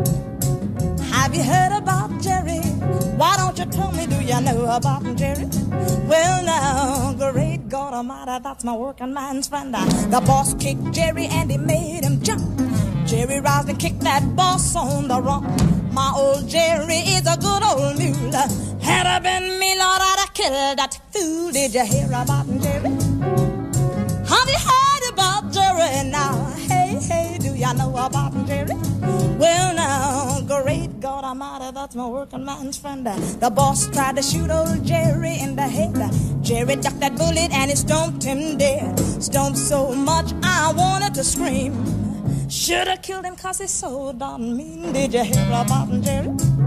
Have you heard about Jerry? Why don't you tell me, do you know about Jerry? Well, now, great God Almighty, that's my working man's friend. The boss kicked Jerry and he made him jump. Jerry roused and kicked that boss on the rump. My old Jerry is a good old mule. Had I been me, Lord, I'd have killed that fool. Did you hear about Jerry? Have you heard about Jerry now? Hey, do ya know about Jerry? Well, now, great God Almighty, that's my working man's friend. The boss tried to shoot old Jerry in the head. Jerry ducked that bullet and it stomped him dead. Stomped so much I wanted to scream. Should've killed him 'cause he's so darn mean. Did you hear about Jerry?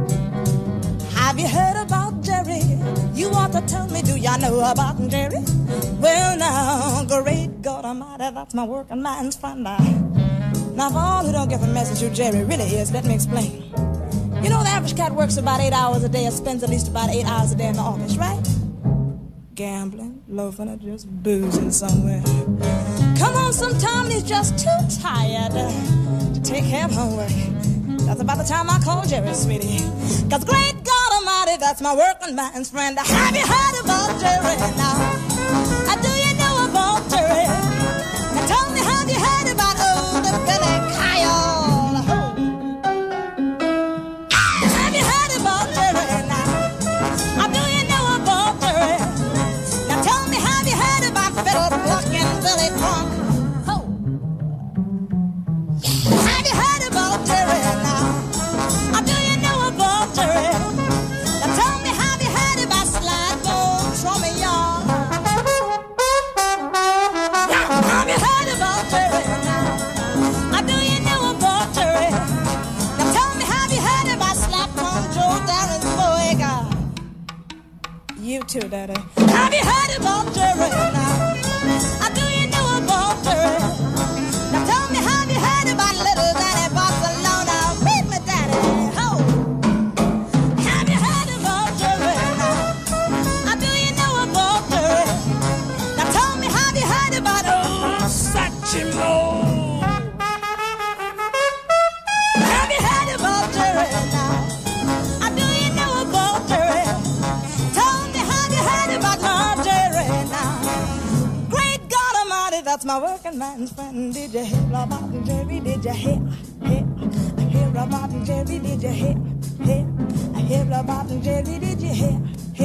Have you heard about Jerry? You ought to tell me, do ya know about Jerry? Well, now, great God Almighty, that's my working man's friend. Now, for all who don't get the message who Jerry really is, let me explain. You know, the average cat works about 8 hours a day and spends at least about 8 hours a day in the office, right? Gambling, loafing, or just boozing somewhere. Come on, sometimes he's just too tired to take care of homework. That's about the time I call Jerry, sweetie. 'Cause great God Almighty, that's my working man's friend. Have you heard about Jerry now? Do you know about Jerry? Now tell me, have you heard about old Billy Kyle? Have you heard about Jerry now? Do you know about Jerry? Now tell me, have you heard about Fiddle Pluck and Billy Punk? Have you heard about Jerry now? Do you know about Jerry? Now tell me, have you heard about Slide Bone Trummy Young? Have you heard about Jerry now? Do you know about Jerry? Now tell me, have you heard about Slap on Joe Darren's boy? You too, Daddy. Have you heard about Jerry now? Do you know about Jerry? Now tell me, have you heard about little Danny Barcelona? Read me, Daddy. Ho! Have you heard about Jerry now? Do you know about Jerry? Now tell me, have you heard about old Satchmo? Have you heard about Jerry now? Do you know about Jerry? Tell me, have you heard about my Jerry now? Great God Almighty, that's my working man's friend. Did you hear about Jerry? Did you hear about Jerry? Did you hear about Jerry? Did you hear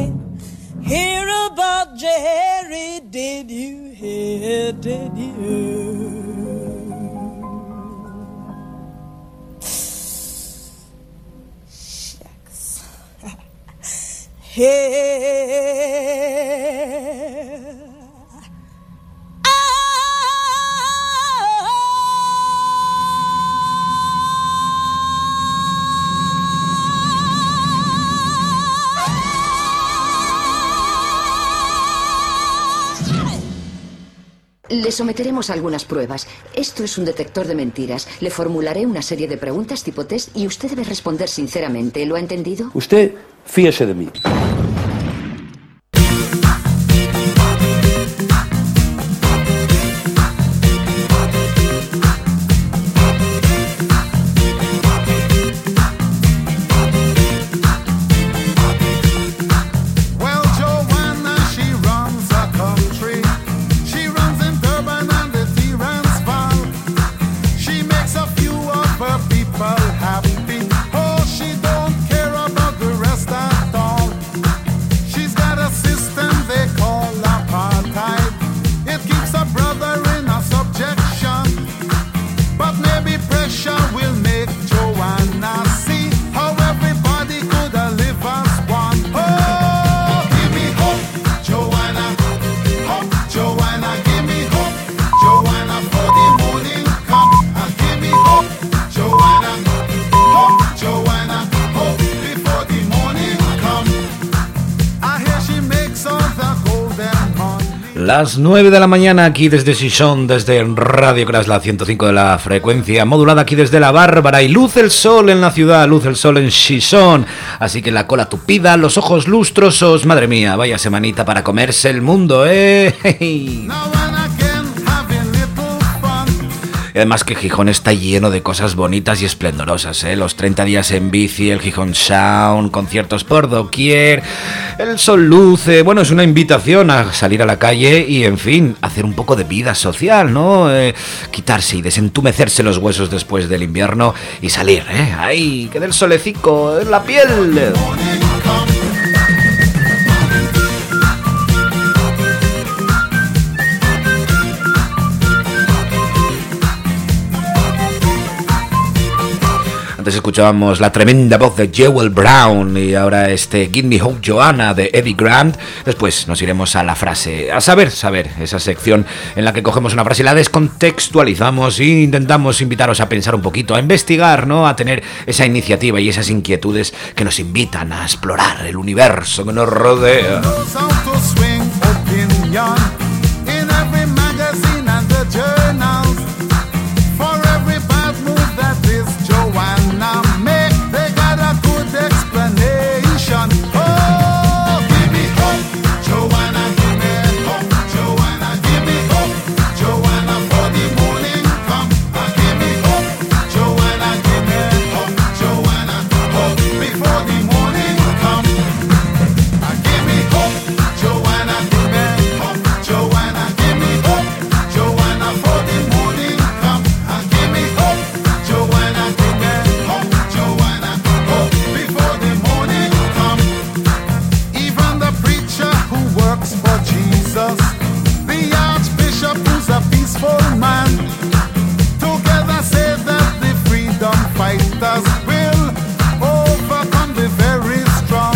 about Jerry? Did you hear? Did you? Shucks. Here. Le someteremos a algunas pruebas. Esto es un detector de mentiras. Le formularé una serie de preguntas tipo test y usted debe responder sinceramente. ¿Lo ha entendido? Usted fíese de mí. Well, Joanna, she runs a country. She runs in Durban and the Transvaal. She makes a few of her people happy. Oh, she don't care about the rest at all. She's got a system they call apartheid. It keeps a brother in a subjection. But maybe pressure will make Joanna see how everybody could live as one. Oh, give me hope, Joanna. Hope, Joanna, give me hope, Joanna, for the morning come. Give me hope, Joanna. Hope, Joanna, hope before the morning come. I hear she makes all the golden money. Las 9 de la mañana aquí desde Xixón, desde Radio Crash, la 105 de la frecuencia modulada, aquí desde La Bárbara, y luce el sol en la ciudad, luce el sol en Xixón, así que la cola tupida, los ojos lustrosos, madre mía, vaya semanita para comerse el mundo, Y además que Gijón está lleno de cosas bonitas y esplendorosas, Los 30 días en bici, el Gijón Sound, conciertos por doquier, el sol luce, bueno, es una invitación a salir a la calle y, en fin, hacer un poco de vida social, ¿no? Quitarse y desentumecerse los huesos después del invierno y salir, Ahí, que del solecico en la piel. Antes escuchábamos la tremenda voz de Jewel Brown y ahora Give Me Hope Joanna de Eddie Grant. Después nos iremos a la frase, a saber, esa sección en la que cogemos una frase y la descontextualizamos e intentamos invitaros a pensar un poquito, a investigar, ¿no? A tener esa iniciativa y esas inquietudes que nos invitan a explorar el universo que nos rodea. Joanna make, they got a good explanation. Oh, give me hope, Joanna, give me hope, Joanna, give me hope, Joanna, for the morning come. Give me hope, Joanna, give me hope, Joanna, hope before the morning come. Give me hope, Joanna, give me hope, Joanna, give me hope, Joanna, for the morning come. Give me hope, Joanna, give me hope, Joanna, hope before the morning come. Even the preacher who works for Jesus, the archbishop who's a peaceful man, together say that the freedom fighters will overcome the very strong.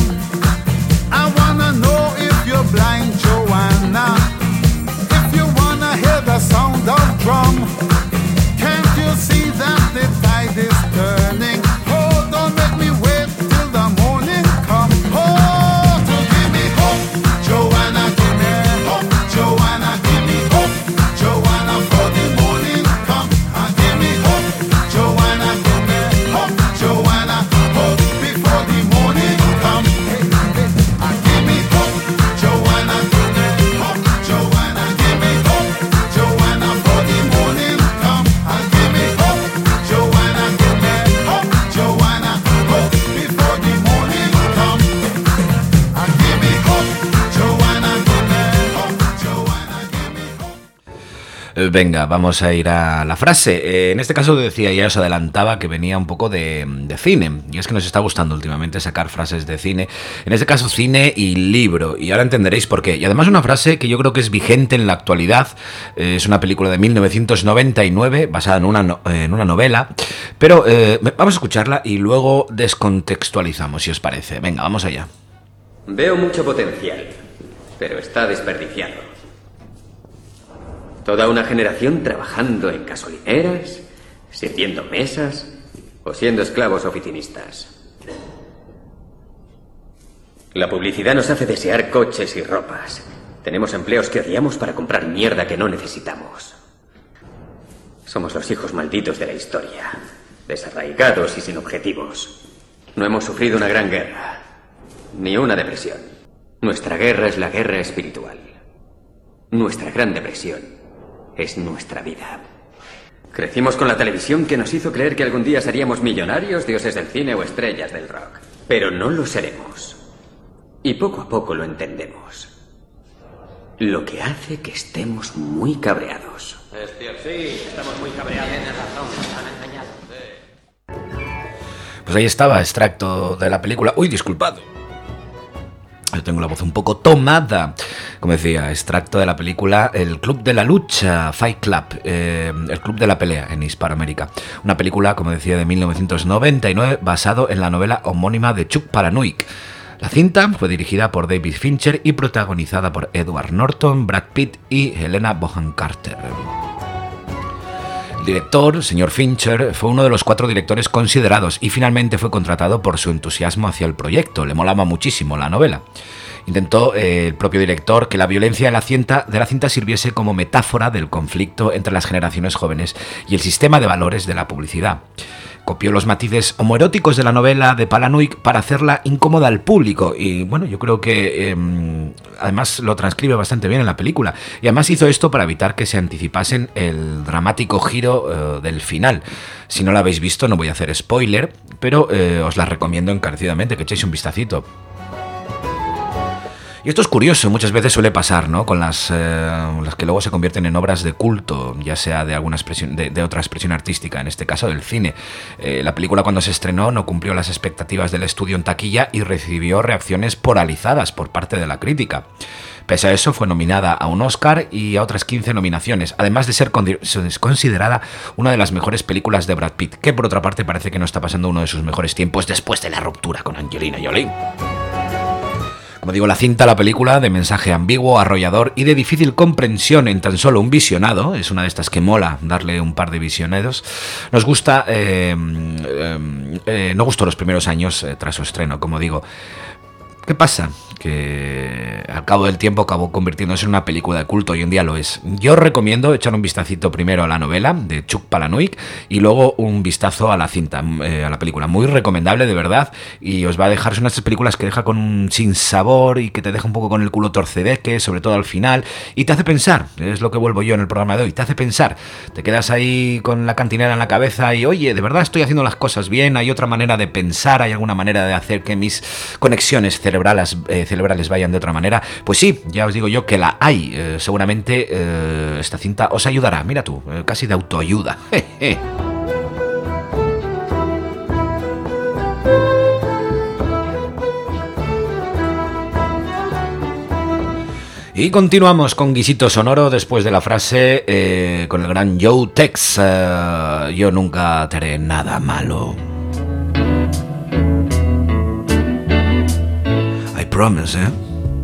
I wanna know if you're blind, Joanna, if you wanna hear the sound of drum. Can't you see that the tide is turning? Oh, don't make me wait till the morning come. Oh, to give me hope, Joanna, give me hope, Joanna, give me hope, Joanna, for the morning come. Give me hope, Joanna, give me hope, Joanna, hope before the morning come. Give me hope, Joanna, give me hope, Joanna, give me hope, Joanna, for the morning come. Give me hope, Joanna, give me hope, Joanna, hope before the morning come. Give me hope, Joanna, give me hope, Joanna, give me hope. Venga, vamos a ir a la frase. En este caso decía, ya os adelantaba que venía un poco de cine. Y es que nos está gustando últimamente sacar frases de cine. En este caso cine y libro. Y ahora entenderéis por qué. Y además una frase que yo creo que es vigente en la actualidad. Es una película de 1999 basada en una novela. Pero vamos a escucharla y luego descontextualizamos, si os parece. Venga, vamos allá. Veo mucho potencial, pero está desperdiciado. Toda una generación trabajando en gasolineras, sirviendo mesas o siendo esclavos oficinistas. La publicidad nos hace desear coches y ropas, Tenemos empleos que odiamos para comprar mierda que no necesitamos. Somos los hijos malditos de la historia, desarraigados y sin objetivos. No hemos sufrido una gran guerra, ni una depresión. Nuestra guerra es la guerra espiritual. Nuestra gran depresión es nuestra vida. Crecimos con la televisión que nos hizo creer que algún día seríamos millonarios, dioses del cine o estrellas del rock. Pero no lo seremos. Y poco a poco lo entendemos. Lo que hace que estemos muy cabreados. Es cierto. Sí, estamos muy cabreados. Tienes razón, nos han engañado. Pues ahí estaba, extracto de la película. Uy, disculpad. Yo tengo la voz un poco tomada. Como decía, extracto de la película El Club de la Lucha, Fight Club, el Club de la Pelea en Hispanoamérica. Una película, como decía, de 1999, basado en la novela homónima de Chuck Palahniuk. La cinta fue dirigida por David Fincher y protagonizada por Edward Norton, Brad Pitt y Helena Bonham Carter. El director, señor Fincher, fue uno de los 4 directores considerados y finalmente fue contratado por su entusiasmo hacia el proyecto. Le molaba muchísimo la novela. Intentó el propio director que la violencia de la cinta sirviese como metáfora del conflicto entre las generaciones jóvenes y el sistema de valores de la publicidad. Copió los matices homoeróticos de la novela de Palahniuk para hacerla incómoda al público y bueno, yo creo que además lo transcribe bastante bien en la película y además hizo esto para evitar que se anticipasen el dramático giro del final. Si no la habéis visto no voy a hacer spoiler, pero os la recomiendo encarecidamente que echéis un vistacito. Y esto es curioso, muchas veces suele pasar, ¿no? Con las que luego se convierten en obras de culto, ya sea de alguna expresión, de otra expresión artística, en este caso del cine. La película cuando se estrenó no cumplió las expectativas del estudio en taquilla y recibió reacciones polarizadas por parte de la crítica. Pese a eso, fue nominada a un Oscar y a otras 15 nominaciones, además de ser considerada una de las mejores películas de Brad Pitt, que por otra parte parece que no está pasando uno de sus mejores tiempos después de la ruptura con Angelina Jolie. Como digo, la cinta, la película, de mensaje ambiguo, arrollador y de difícil comprensión en tan solo un visionado, es una de estas que mola darle un par de visionados, nos gusta, no gustó los primeros años tras su estreno, como digo. ¿Qué pasa? Que al cabo del tiempo acabó convirtiéndose en una película de culto, hoy en día lo es. Yo os recomiendo echar un vistacito primero a la novela de Chuck Palahniuk y luego un vistazo a la cinta, a la película. Muy recomendable, de verdad, y os va a dejar, son unas películas que deja con un sinsabor y que te deja un poco con el culo torcedeque, sobre todo al final, y te hace pensar, es lo que vuelvo yo en el programa de hoy, te hace pensar, te quedas ahí con la cantinera en la cabeza y oye, de verdad estoy haciendo las cosas bien, hay otra manera de pensar, hay alguna manera de hacer que mis conexiones cerebrales vayan de otra manera. Pues sí, ya os digo yo que la hay. Seguramente esta cinta os ayudará. Mira tú, casi de autoayuda. Y continuamos con guisito sonoro después de la frase con el gran Joe Tex. Yo nunca te haré nada malo. Promise, ¿eh?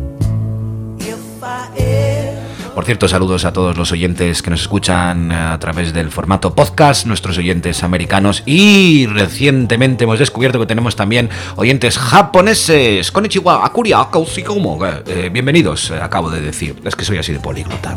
Por cierto, saludos a todos los oyentes que nos escuchan a través del formato podcast, nuestros oyentes americanos, y recientemente hemos descubierto que tenemos también oyentes japoneses. Konnichiwa, akuria, kaushikomo. Bienvenidos, acabo de decir. Es que soy así de políglota.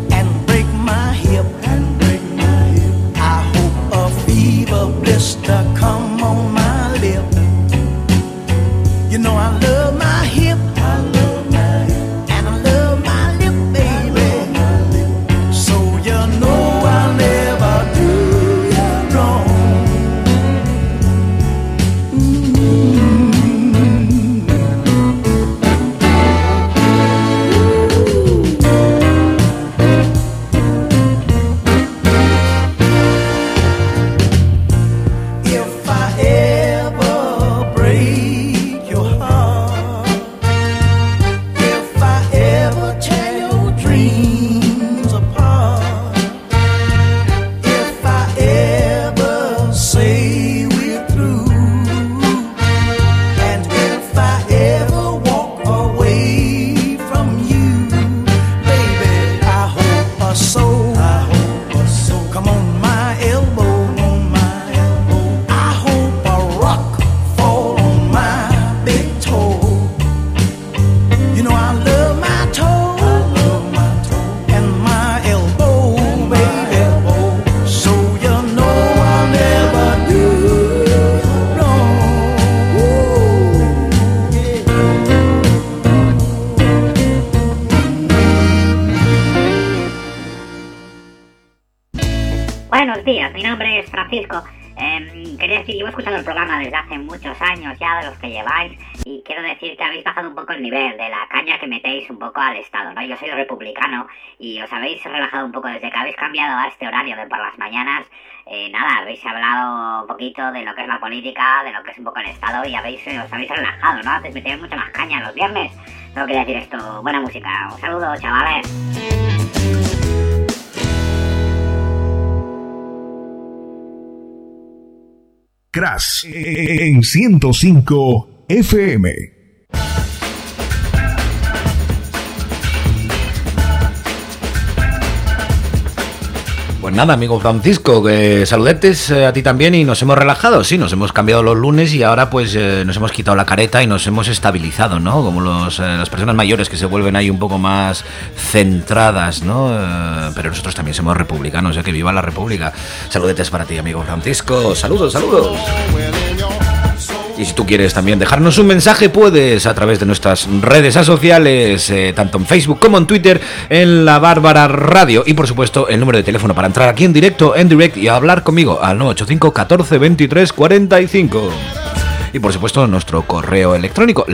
Stuck come on my lip. You know I love my hip, and I love my lip, baby. So you know I'll never do you wrong. If I ever break your heart, if I ever tear your dreams apart, if I ever say we're through, and if I ever walk away from you, baby, I hope a soul, come on my elbow. I hope a rock fall on my big toe. You know I love my toe, and my elbow, baby. So you know I'll never do wrong. Buenos días, mi nombre es Francisco. Quería decir, llevo escuchando el programa desde hace muchos años ya, de los que lleváis, y quiero decir que habéis bajado un poco el nivel de la caña que metéis un poco al Estado, ¿no? Yo soy republicano y os habéis relajado un poco desde que habéis cambiado a este horario de por las mañanas. Nada, habéis hablado un poquito de lo que es la política, de lo que es un poco el Estado, y os habéis relajado, ¿no? Antes metíais mucha más caña los viernes. Solo quería decir esto, buena música. Un saludo, chavales. Crash en 105 FM. Pues nada, amigo Francisco, saludetes a ti también, y nos hemos relajado, sí, nos hemos cambiado los lunes y ahora pues nos hemos quitado la careta y nos hemos estabilizado, ¿no? Como las personas mayores que se vuelven ahí un poco más centradas, ¿no? Pero nosotros también somos republicanos, que viva la República. Saludetes para ti, amigo Francisco, saludos, saludos. Y si tú quieres también dejarnos un mensaje, puedes a través de nuestras redes sociales, tanto en Facebook como en Twitter, en La Bárbara Radio. Y por supuesto, el número de teléfono para entrar aquí en directo, en direct, y hablar conmigo al 985 14 23 45. Y por supuesto, nuestro correo electrónico,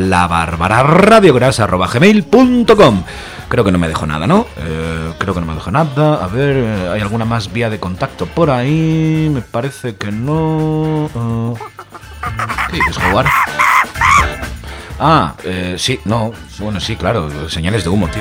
labarbararadio@gmail.com. Creo que no me dejo nada, ¿no? Creo que no me dejo nada. A ver, ¿hay alguna más vía de contacto por ahí? Me parece que no. ¿Qué dices, jugar? Sí, no. Bueno, sí, claro. Señales de humo, tío.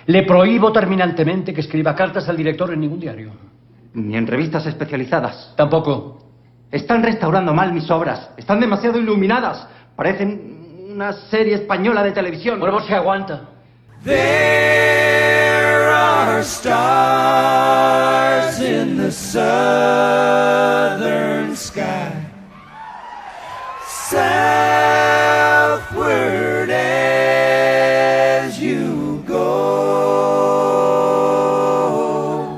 Le prohíbo terminantemente que escriba cartas al director en ningún diario. Ni en revistas especializadas. Tampoco. Están restaurando mal mis obras. Están demasiado iluminadas. Parecen una serie española de televisión. Bueno, pues se aguanta. There are stars in the southern sky, southward as you go.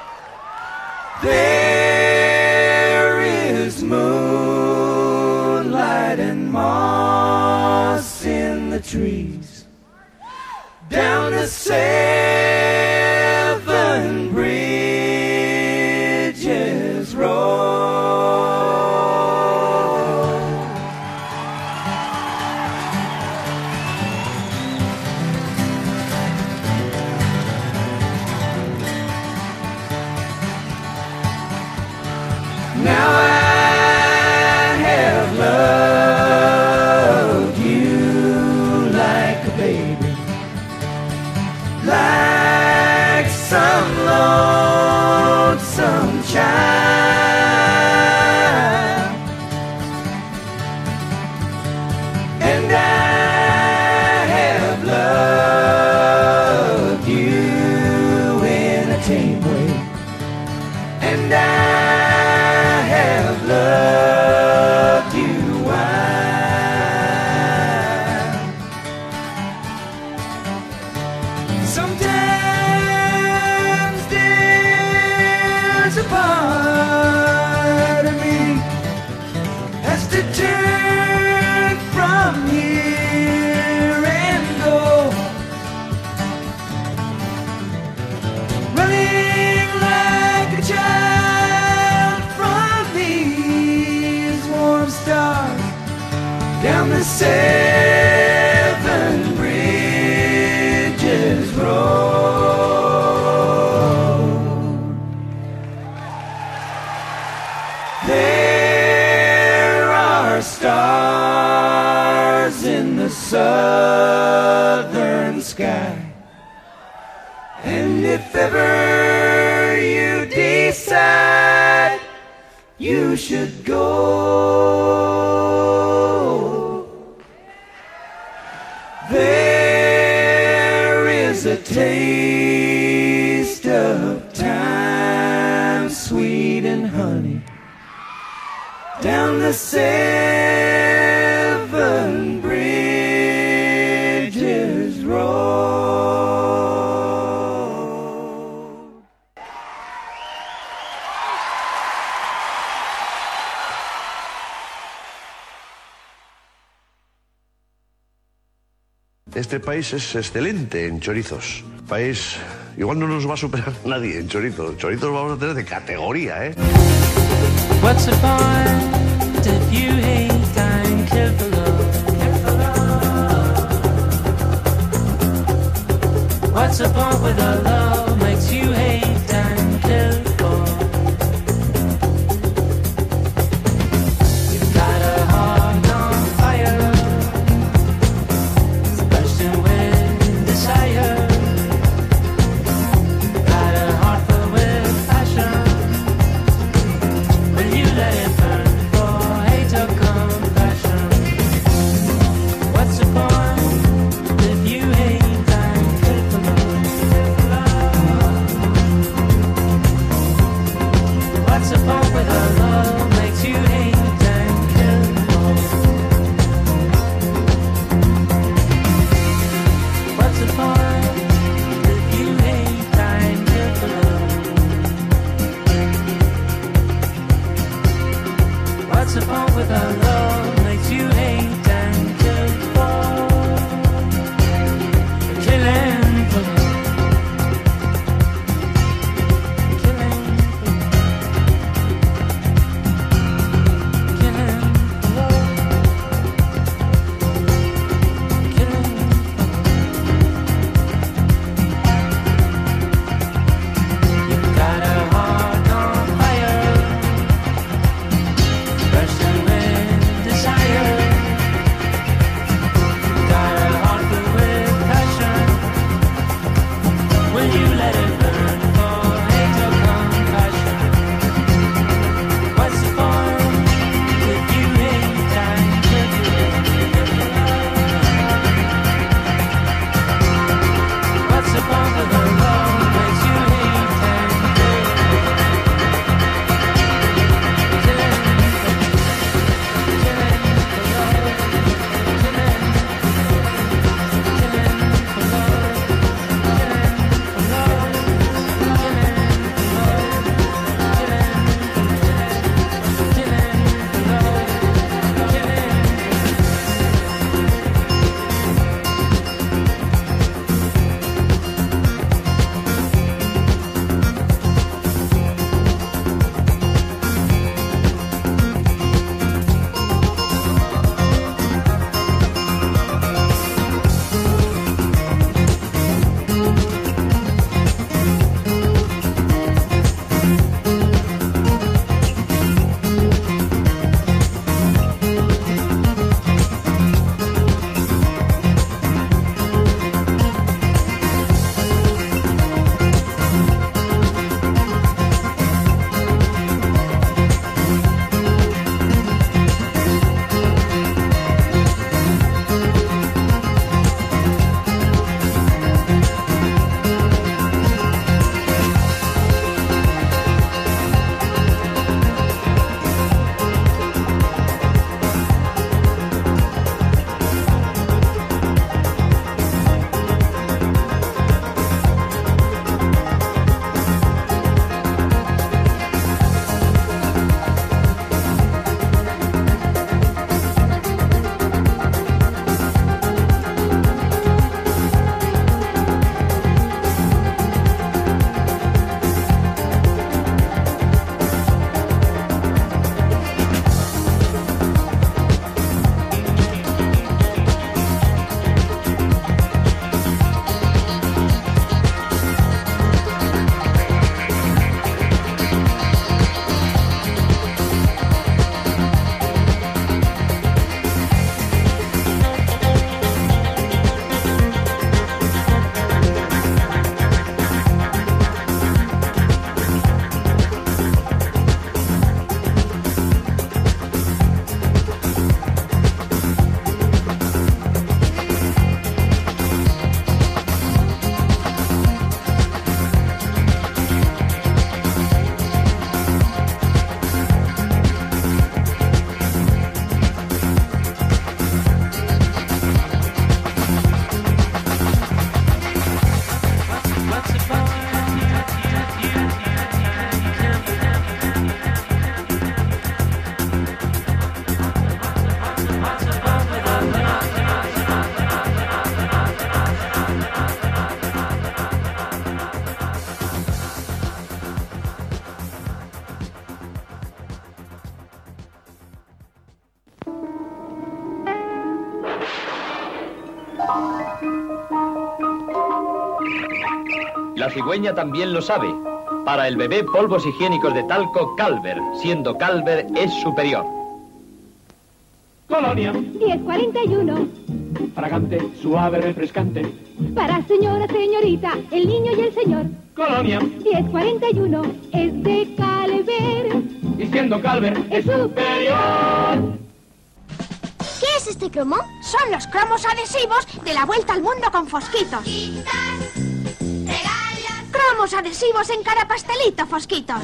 There is moonlight and moss in the trees. Down the seven bridges roll. Now I have loved you like a baby, like some lonesome child, and I have loved you in a tame way, and I have loved you wild. Sometimes there's a part of me has to turn from here and go, running like a child from these warm stars down the seven bridges road. There are stars in the southern sky, and if ever you decide you should go, there is a taste of time, sweet and honey, down the seven bridges road. Este país es excelente en chorizos. País, igual no nos va a superar nadie en chorizos. Chorizos vamos a tener de categoría, ¿eh? What's the point if you hate and kill for love? What's the point with a love makes you hate and kill for? You've got a heart on fire, it's bursting with desire. You've got a heart filled with passion. Will you let it burn for hate or compassion? What's the point if you hate and kill for love? La cigüeña también lo sabe. Para el bebé, polvos higiénicos de talco Calver, siendo Calver es superior. Colonia 1041. Fragante, suave, refrescante. Para señora, señorita, el niño y el señor. Colonia 1041 es de Calver. Y siendo Calver es superior. ¿Qué es este cromo? Son los cromos adhesivos de la vuelta al mundo con Fosquitos. Cromos adhesivos en cada pastelito, Fosquitos.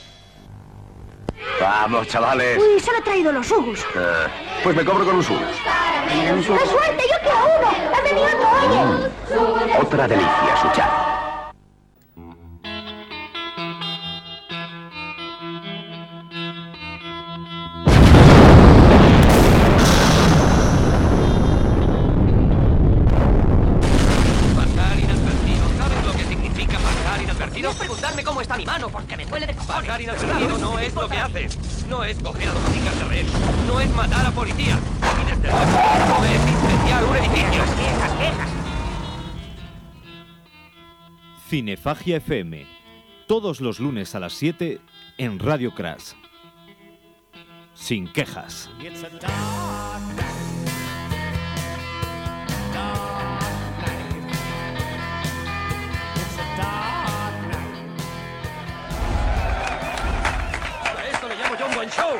Vamos, chavales. Uy, solo he traído los Ugus. Pues me cobro con un Ugus. ¡Qué suerte! ¡Yo quiero uno! ¡Dame mi otro, oye! Otra delicia, Suchar. No preguntarme cómo está mi mano, porque me duele de cojones. Pasar inadvertido no es lo que haces. No es coger a domicilios de red. No es matar a policía. Y desde luego no es incendiar un edificio. Quejas. Cinefagia FM. Todos los lunes a las 7 en Radio Crash. Sin quejas. Show.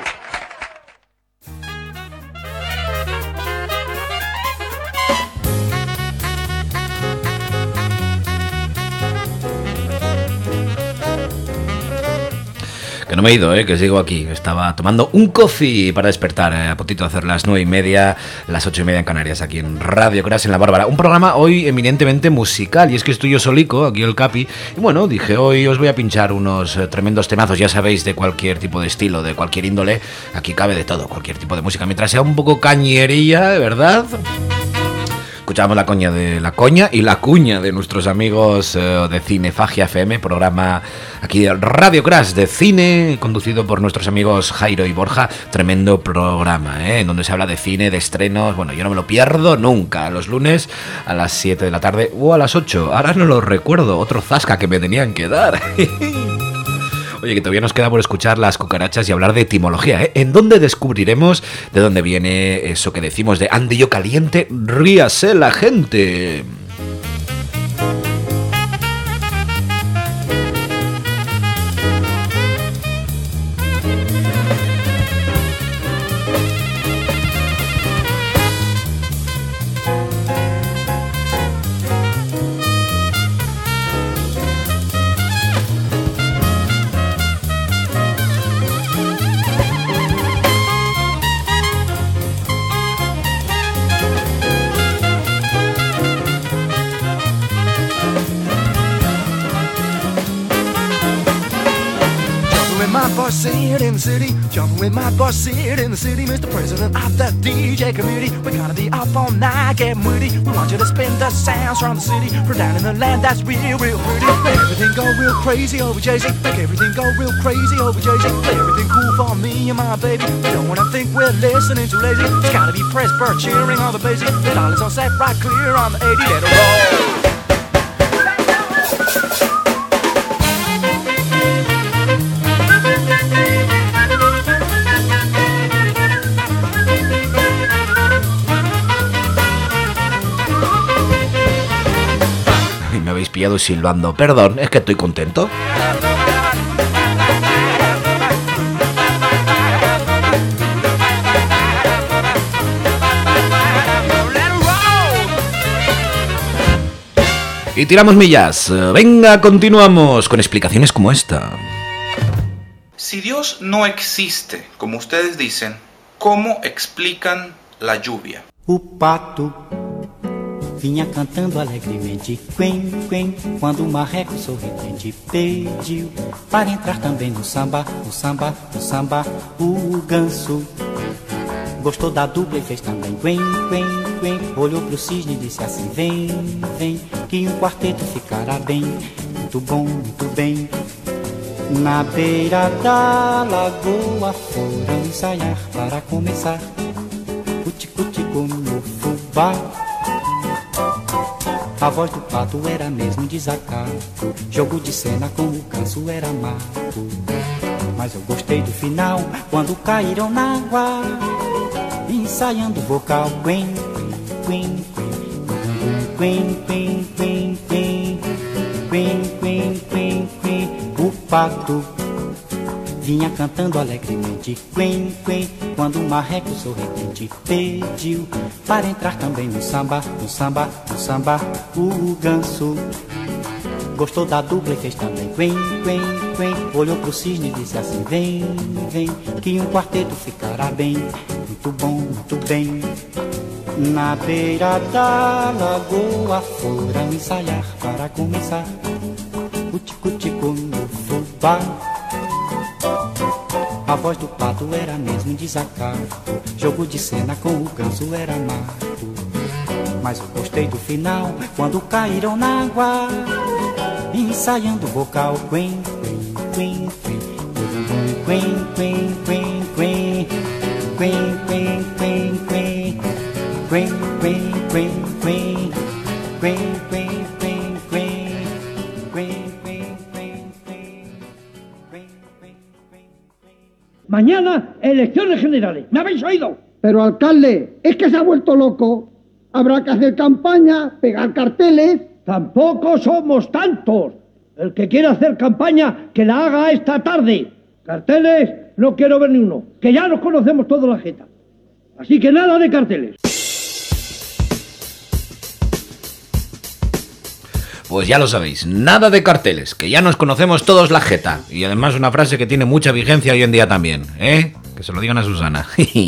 Que no me he ido, que sigo aquí. Estaba tomando un coffee para despertar, a puntito de hacer las 9:30, las 8:30 en Canarias, aquí en Radio Crash, en La Bárbara. Un programa hoy eminentemente musical, y es que estoy yo solico, aquí el Capi, y bueno, dije, hoy os voy a pinchar unos tremendos temazos, ya sabéis, de cualquier tipo de estilo, de cualquier índole. Aquí cabe de todo, cualquier tipo de música, mientras sea un poco cañerilla, ¿verdad? Escuchamos la coña y la cuña de nuestros amigos de Cinefagia FM, programa aquí de Radio Crash de cine, conducido por nuestros amigos Jairo y Borja. Tremendo programa, en donde se habla de cine, de estrenos. Bueno, yo no me lo pierdo nunca, los lunes a las 7 de la tarde o a las 8. Ahora no lo recuerdo, otro zasca que me tenían que dar. Oye, que todavía nos queda por escuchar las cucarachas y hablar de etimología, en donde descubriremos de dónde viene eso que decimos de andillo caliente, ríase la gente. boss here in the city, jumping with my boss here in the city, Mr. President of the DJ committee. We're gonna be up all night, get moody. We want you to spin the sounds from the city, from down in the land that's real, real pretty. Make everything go real crazy over Jay-Z. Make everything go real crazy over Jay-Z. Play everything cool for me and my baby. We don't wanna think we're listening too lazy. It's gotta be press bird cheering on the basic. The dollars on set right clear on the 80. Let it roll. Me habéis pillado silbando. Perdón, es que estoy contento. Y tiramos millas. Venga, continuamos con explicaciones como esta. Si Dios no existe, como ustedes dicen, ¿cómo explican la lluvia? O pato vinha cantando alegremente, quen, quen, quando o marreco sorridente pediu para entrar também no samba, no samba, no samba. O ganso gostou da dupla e fez também quen, quen, quen. Olhou pro cisne e disse assim, vem, vem, que um quarteto ficará bem, muito bom, muito bem. Na beira da lagoa foram ensaiar para começar, cuti-cuti como fubá. A voz do pato era mesmo desacato. Jogo de cena com o ganso era mato. Mas eu gostei do final, quando caíram na água, ensaiando o vocal. Quen, quen, quen, quen, quen, quen, quen, quen, quen, quen. O pato vinha cantando alegremente. Quen, quen, quando o marreco sorridente pediu para entrar também no samba, no samba, no samba. O ganso gostou da dupla e fez também. Quen, quen, quen. Olhou pro cisne e disse assim: vem, vem, que um quarteto ficará bem. Muito bom, muito bem. Na beira da lagoa foram ensaiar para começar o tico-tico no fubá. A voz do pato era mesmo desacato. Jogo de cena com o ganso era mato. Mas eu gostei do final, quando caíram na água, ensaiando o vocal. Quen, quen, quen, quen, quen, quen, quen, quen, quen, quen, quen, quen, quen, quen, quen, quen, quen, quen, Mañana, elecciones generales. ¿Me habéis oído? Pero, alcalde, es que se ha vuelto loco. Habrá que hacer campaña, pegar carteles. Tampoco somos tantos. El que quiera hacer campaña, que la haga esta tarde. Carteles, no quiero ver ni uno. Que ya nos conocemos toda la jeta. Así que nada de carteles. Pues ya lo sabéis, nada de carteles, que ya nos conocemos todos la jeta. Y además una frase que tiene mucha vigencia hoy en día también, ¿eh? Que se lo digan a Susana.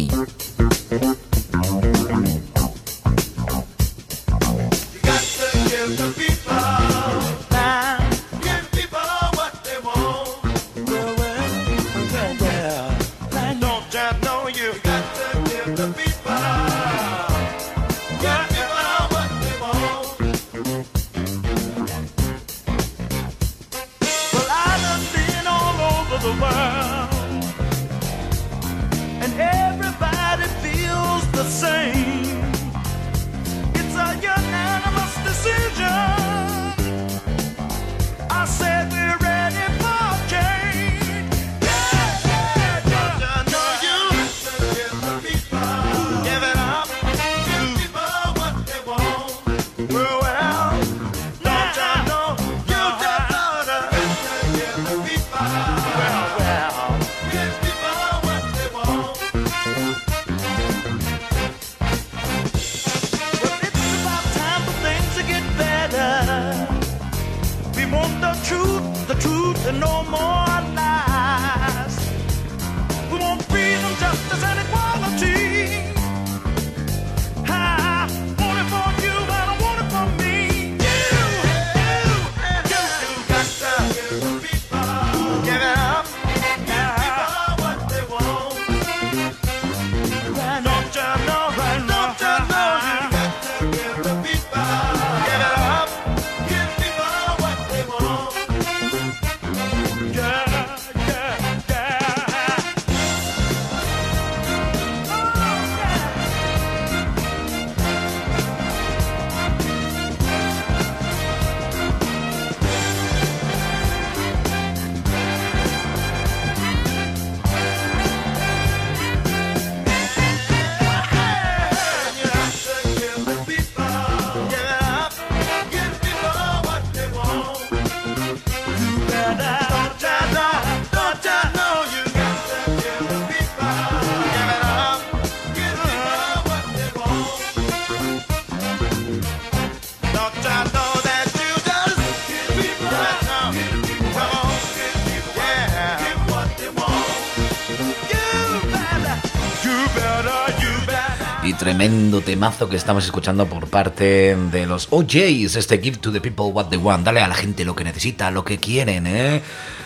Y tremendo temazo que estamos escuchando por parte de los OJs, este Give to the People What They Want, dale a la gente lo que necesita, lo que quieren, ¿eh?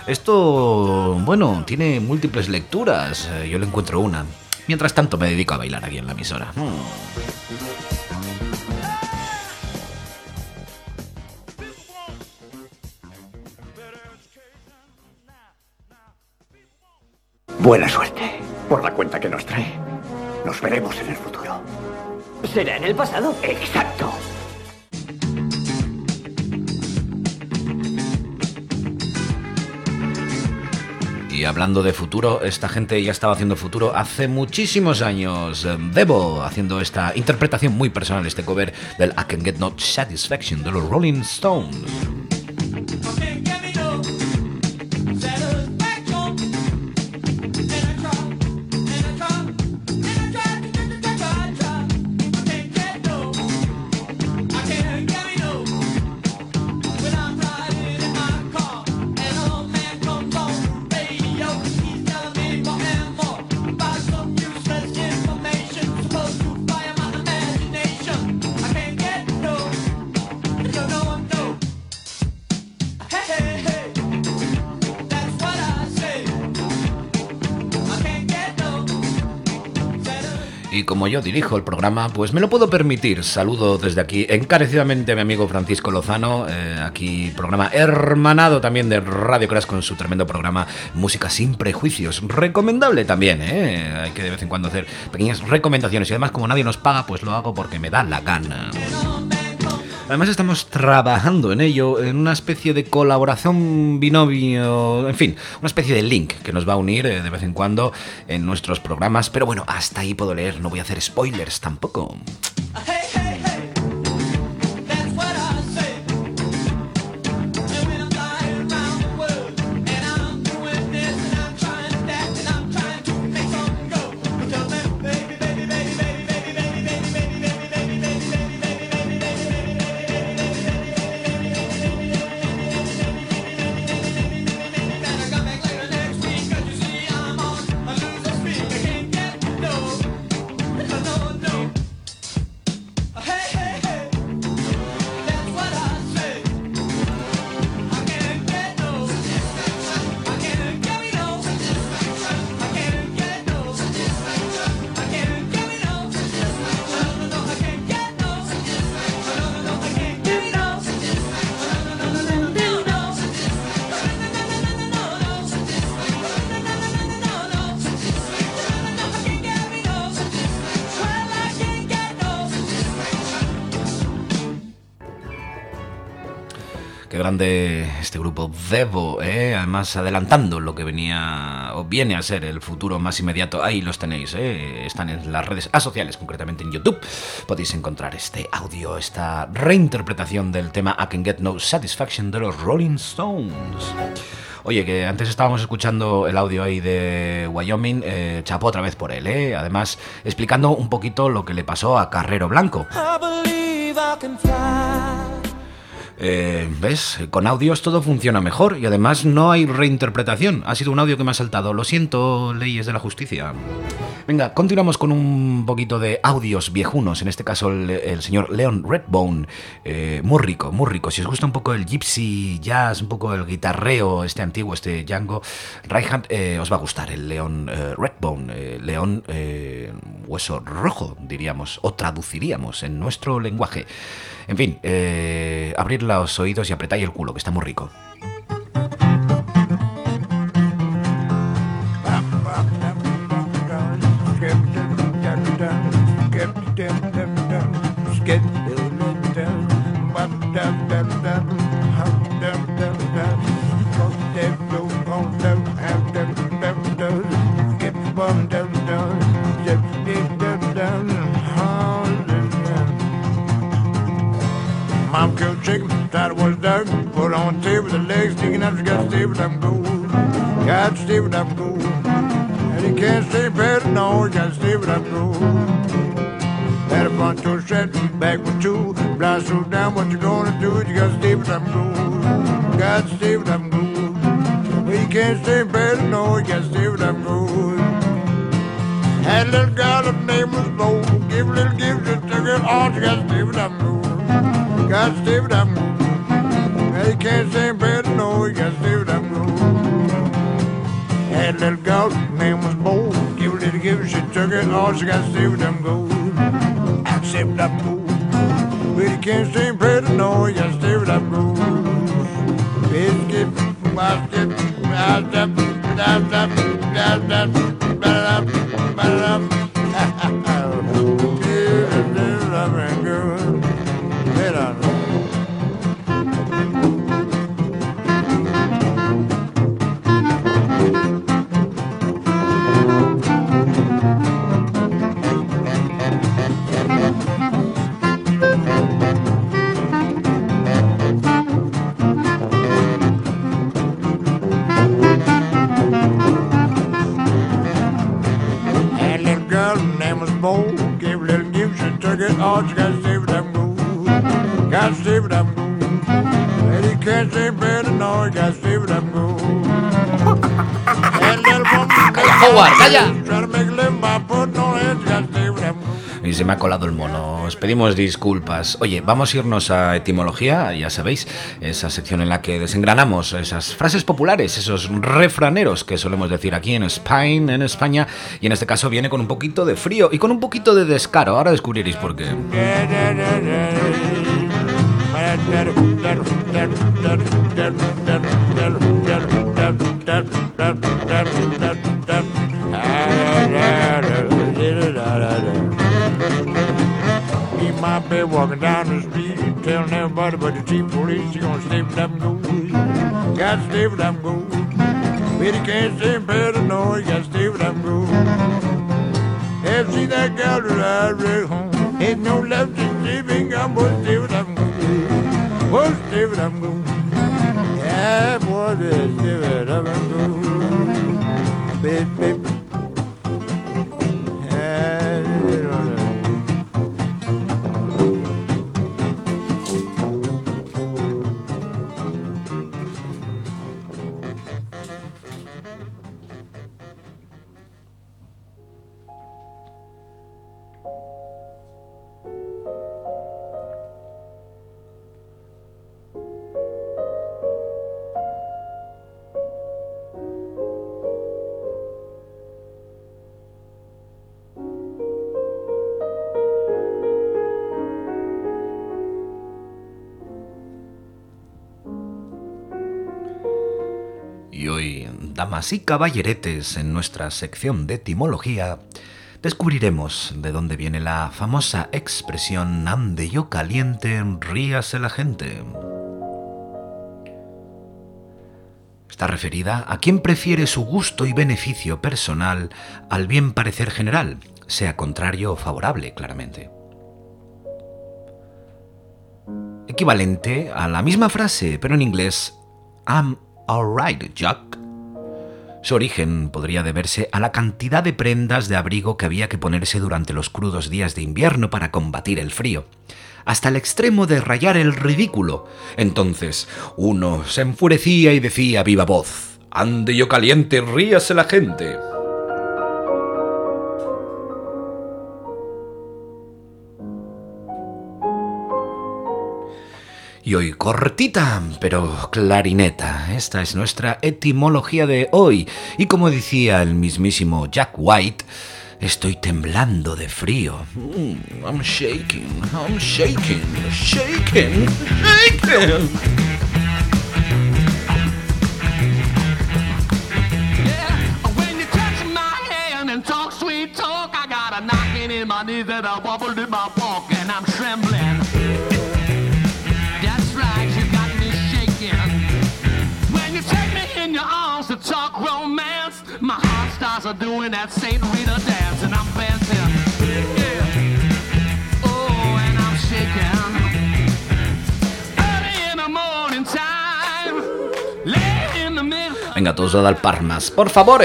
Esto, bueno, tiene múltiples lecturas, yo le encuentro una. Mientras tanto me dedico a bailar aquí en la emisora. Buena suerte por la cuenta que nos trae. Nos veremos en el futuro. ¿Será en el pasado? Exacto. Y hablando de futuro, esta gente ya estaba haciendo futuro hace muchísimos años. Devo haciendo esta interpretación muy personal, este cover del I Can Get No Satisfaction de los Rolling Stones. Y como yo dirijo el programa, pues me lo puedo permitir. Saludo desde aquí encarecidamente a mi amigo Francisco Lozano, aquí programa hermanado también de Radio Crash con su tremendo programa Música sin Prejuicios. Recomendable también, hay que de vez en cuando hacer pequeñas recomendaciones y además como nadie nos paga, pues lo hago porque me da la gana. Además estamos trabajando en ello, en una especie de colaboración binomio, en fin, una especie de link que nos va a unir de vez en cuando en nuestros programas. Pero bueno, hasta ahí puedo leer, no voy a hacer spoilers tampoco. Qué grande este grupo Devo, además adelantando lo que venía o viene a ser el futuro más inmediato. Ahí los tenéis, están en las redes sociales, concretamente en YouTube. Podéis encontrar este audio, esta reinterpretación del tema I Can Get No Satisfaction de los Rolling Stones. Oye, que antes estábamos escuchando el audio ahí de Wyoming, chapó otra vez por él, además explicando un poquito lo que le pasó a Carrero Blanco. ¿Ves? Con audios todo funciona mejor y además no hay reinterpretación. Ha sido un audio que me ha saltado. Lo siento, leyes de la justicia. Venga, continuamos con un poquito de audios viejunos. En este caso el señor Leon Redbone. Muy rico, muy rico. Si os gusta un poco el gypsy jazz, un poco el guitarreo, este antiguo, este Django Reinhardt, os va a gustar el Leon Redbone. León hueso rojo, diríamos, o traduciríamos en nuestro lenguaje. En fin, abrir los oídos y apretáis el culo, que está muy rico. Mom killed chicken, thought it was dark. Put on tape with the legs sticking out. She got to stay with them gold. Got to stay with them gold. And you can't stay better, no. You got to stay with them gold. Had a front toe set, back with two. Blind so down, what you gonna do? You got to stay with them gold. Got to stay with them gold. Well, you can't stay better, no. You got to stay with them gold. Had a little girl, her name was Bo. Give a little gift, just took it all. You got to stay with them gold. Got to stay with them rules. Now you can't stay better, no, you got to stay with them rules. Had a little girl, her name was Bo. Give a little gift, she took it all, she got to stay with them gold. Got to stay with them rules. Well, you can't stay better, no, you got to stay with them rules. Biscuit, basket, basket, Lord, you gotta stay with them gold. Gotta stay with them gold. Lady can't say better, no, you gotta stay with them gold. And little woman, ¡Calla, Howard, calla! try to make a living by putting on heads, you gotta stay with them gold. Y se me ha colado el mono, os pedimos disculpas. Oye, vamos a irnos a etimología, ya sabéis, esa sección en la que desengranamos esas frases populares, esos refraneros que solemos decir aquí en Spain, en España, y en este caso viene con un poquito de frío y con un poquito de descaro, ahora descubriréis por qué. Me my bed walking down the street, telling everybody but the chief police, you gonna stay with them gold. Gotta stay with them gold. But you can't stay in better, no, you gotta stay with them gold. Have seen that gal that I ride home. Ain't no left in sleeping, I'm gonna stay with them gold. Gonna stay with them gold. Yeah, boy, they stay with them gold. Baby. Y hoy, damas y caballeretes, en nuestra sección de etimología, descubriremos de dónde viene la famosa expresión «ande yo caliente, ríase la gente». Está referida a quien prefiere su gusto y beneficio personal al bien parecer general, sea contrario o favorable, claramente. Equivalente a la misma frase, pero en inglés, «I'm alright, Jack». Su origen podría deberse a la cantidad de prendas de abrigo que había que ponerse durante los crudos días de invierno para combatir el frío, hasta el extremo de rayar el ridículo. Entonces, uno se enfurecía y decía a viva voz: «Ande yo caliente, ríase la gente». Y hoy cortita, pero clarineta. Esta es nuestra etimología de hoy. Y como decía el mismísimo Jack White, estoy temblando de frío. I'm shaking, shaking, shaking. When you touch my hand and talk sweet talk, I got a knocking in my knees and a wobble in my walk, and I'm trembling. That's right, you got me shaking. When you take me in your arms to talk romance, my heart starts a doing that Saint Rita dance, and I'm dancing. Yeah. Oh, and I'm shaking. Early in the morning time, late in the middle. Venga, todos a dar palmas, por favor.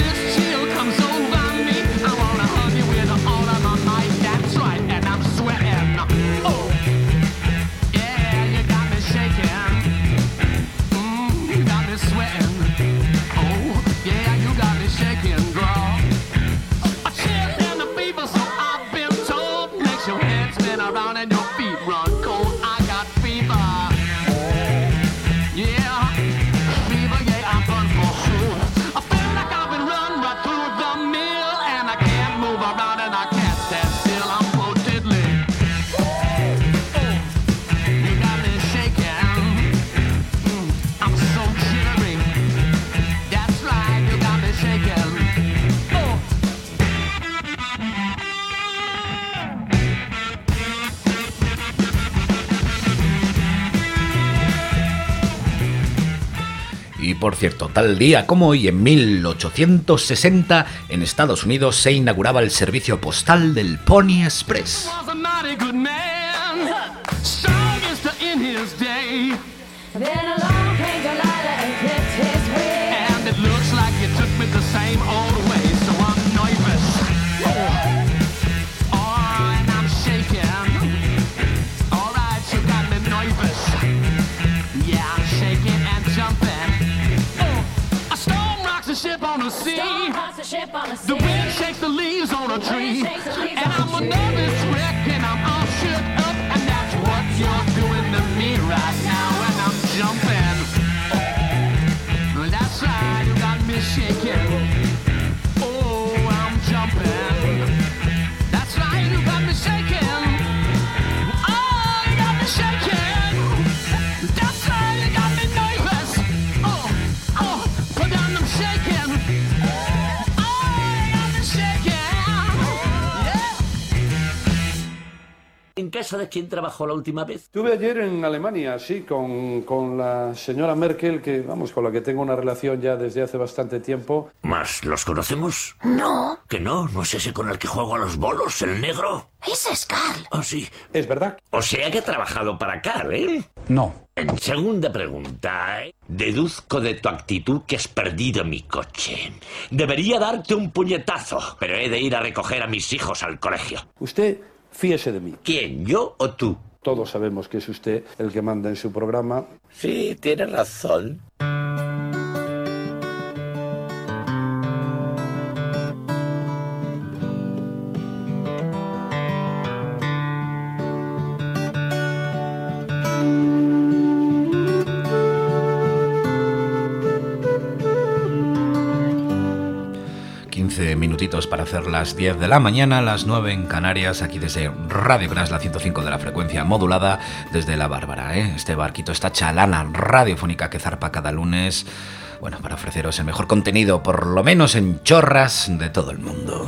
Y por cierto, tal día como hoy, en 1860, en Estados Unidos se inauguraba el servicio postal del Pony Express. on the sea. The wind shakes the leaves on a tree. And I'm a nervous wreck and I'm all shook up. And that's what you're doing to me right now. And I'm jumping. That's right, you got me shaking. Oh, I'm jumping. That's right, you got me shaking. Oh, you got me shaking. That's right, you got me nervous. Oh, but then I'm shaking. Oh, you got me shaking. Yeah. ¿En casa de quién trabajó la última vez? Estuve ayer en Alemania, sí, con la señora Merkel, que vamos, con la que tengo una relación ya desde hace bastante tiempo. ¿Más los conocemos? No. ¿Que no? ¿No es ese con el que juego a los bolos, el negro? Ese es Carl. Oh, sí. Es verdad. O sea que ha trabajado para Carl, ¿eh? No. En segunda pregunta, deduzco de tu actitud que has perdido mi coche. Debería darte un puñetazo, pero he de ir a recoger a mis hijos al colegio. Usted, fíese de mí. ¿Quién, yo o tú? Todos sabemos que es usted el que manda en su programa. Sí, tiene razón. Minutitos para hacer las 10 de la mañana, las 9 en Canarias, aquí desde Radio Crash, la 105 de la frecuencia modulada, desde La Bárbara, este barquito, esta chalana radiofónica que zarpa cada lunes, bueno, para ofreceros el mejor contenido, por lo menos en chorras, de todo el mundo.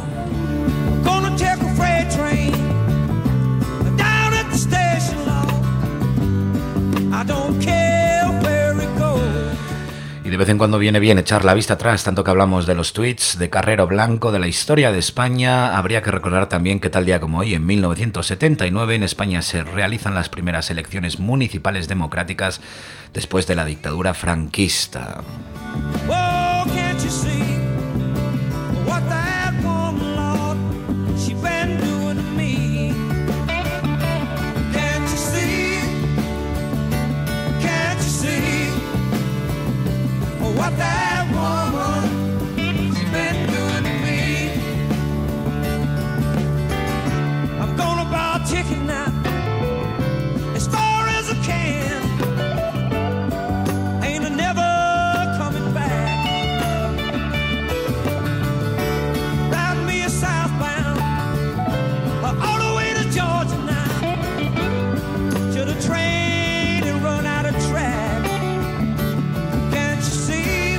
De vez en cuando viene bien echar la vista atrás, tanto que hablamos de los tweets de Carrero Blanco, de la historia de España. Habría que recordar también que tal día como hoy, en 1979, en España se realizan las primeras elecciones municipales democráticas después de la dictadura franquista. Oh, can't you see what that woman, Lord, she been doing to me? Can't you see? Can't you see what that woman, she been doing to me? I'm gonna buy a ticket now, as far as I can. Ain't a never coming back. Ride me a southbound, all the way to Georgia now, till the train and run out of track. Can't you see?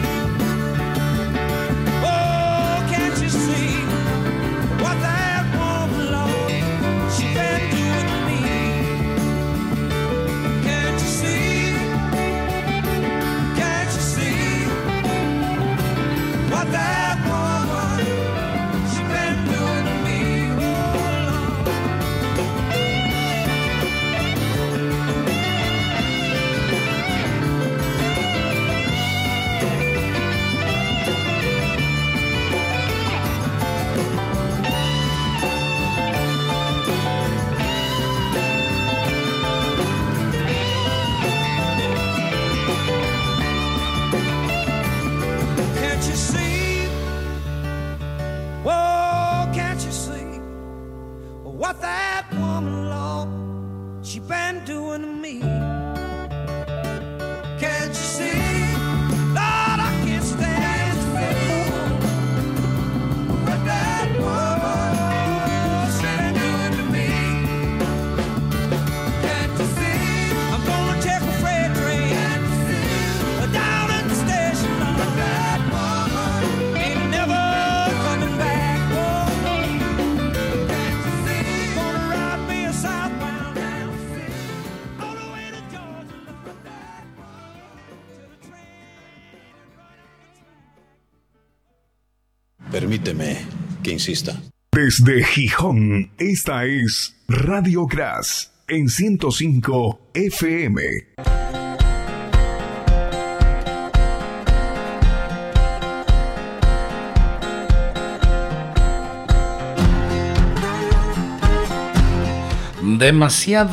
Oh, can't you see what that woman, Lord, she been doing to me? Can't you see? Can't you see what that woman, she been doing to me? Oh, Lord. Can't you see? Oh, can't you see what that woman, Lord, she been doing to me? Can't you see? Lord, I can't stand still. What that woman, she been doing to me? Can't you see? I'm gonna take a freight train down at the station. Lord, that woman ain't never coming back. Oh, can't you see? Gonna ride me a southbound down all the way to Georgia. Lord, that Permíteme que insista. Desde Gijón, esta es Radio Crash en 105 FM.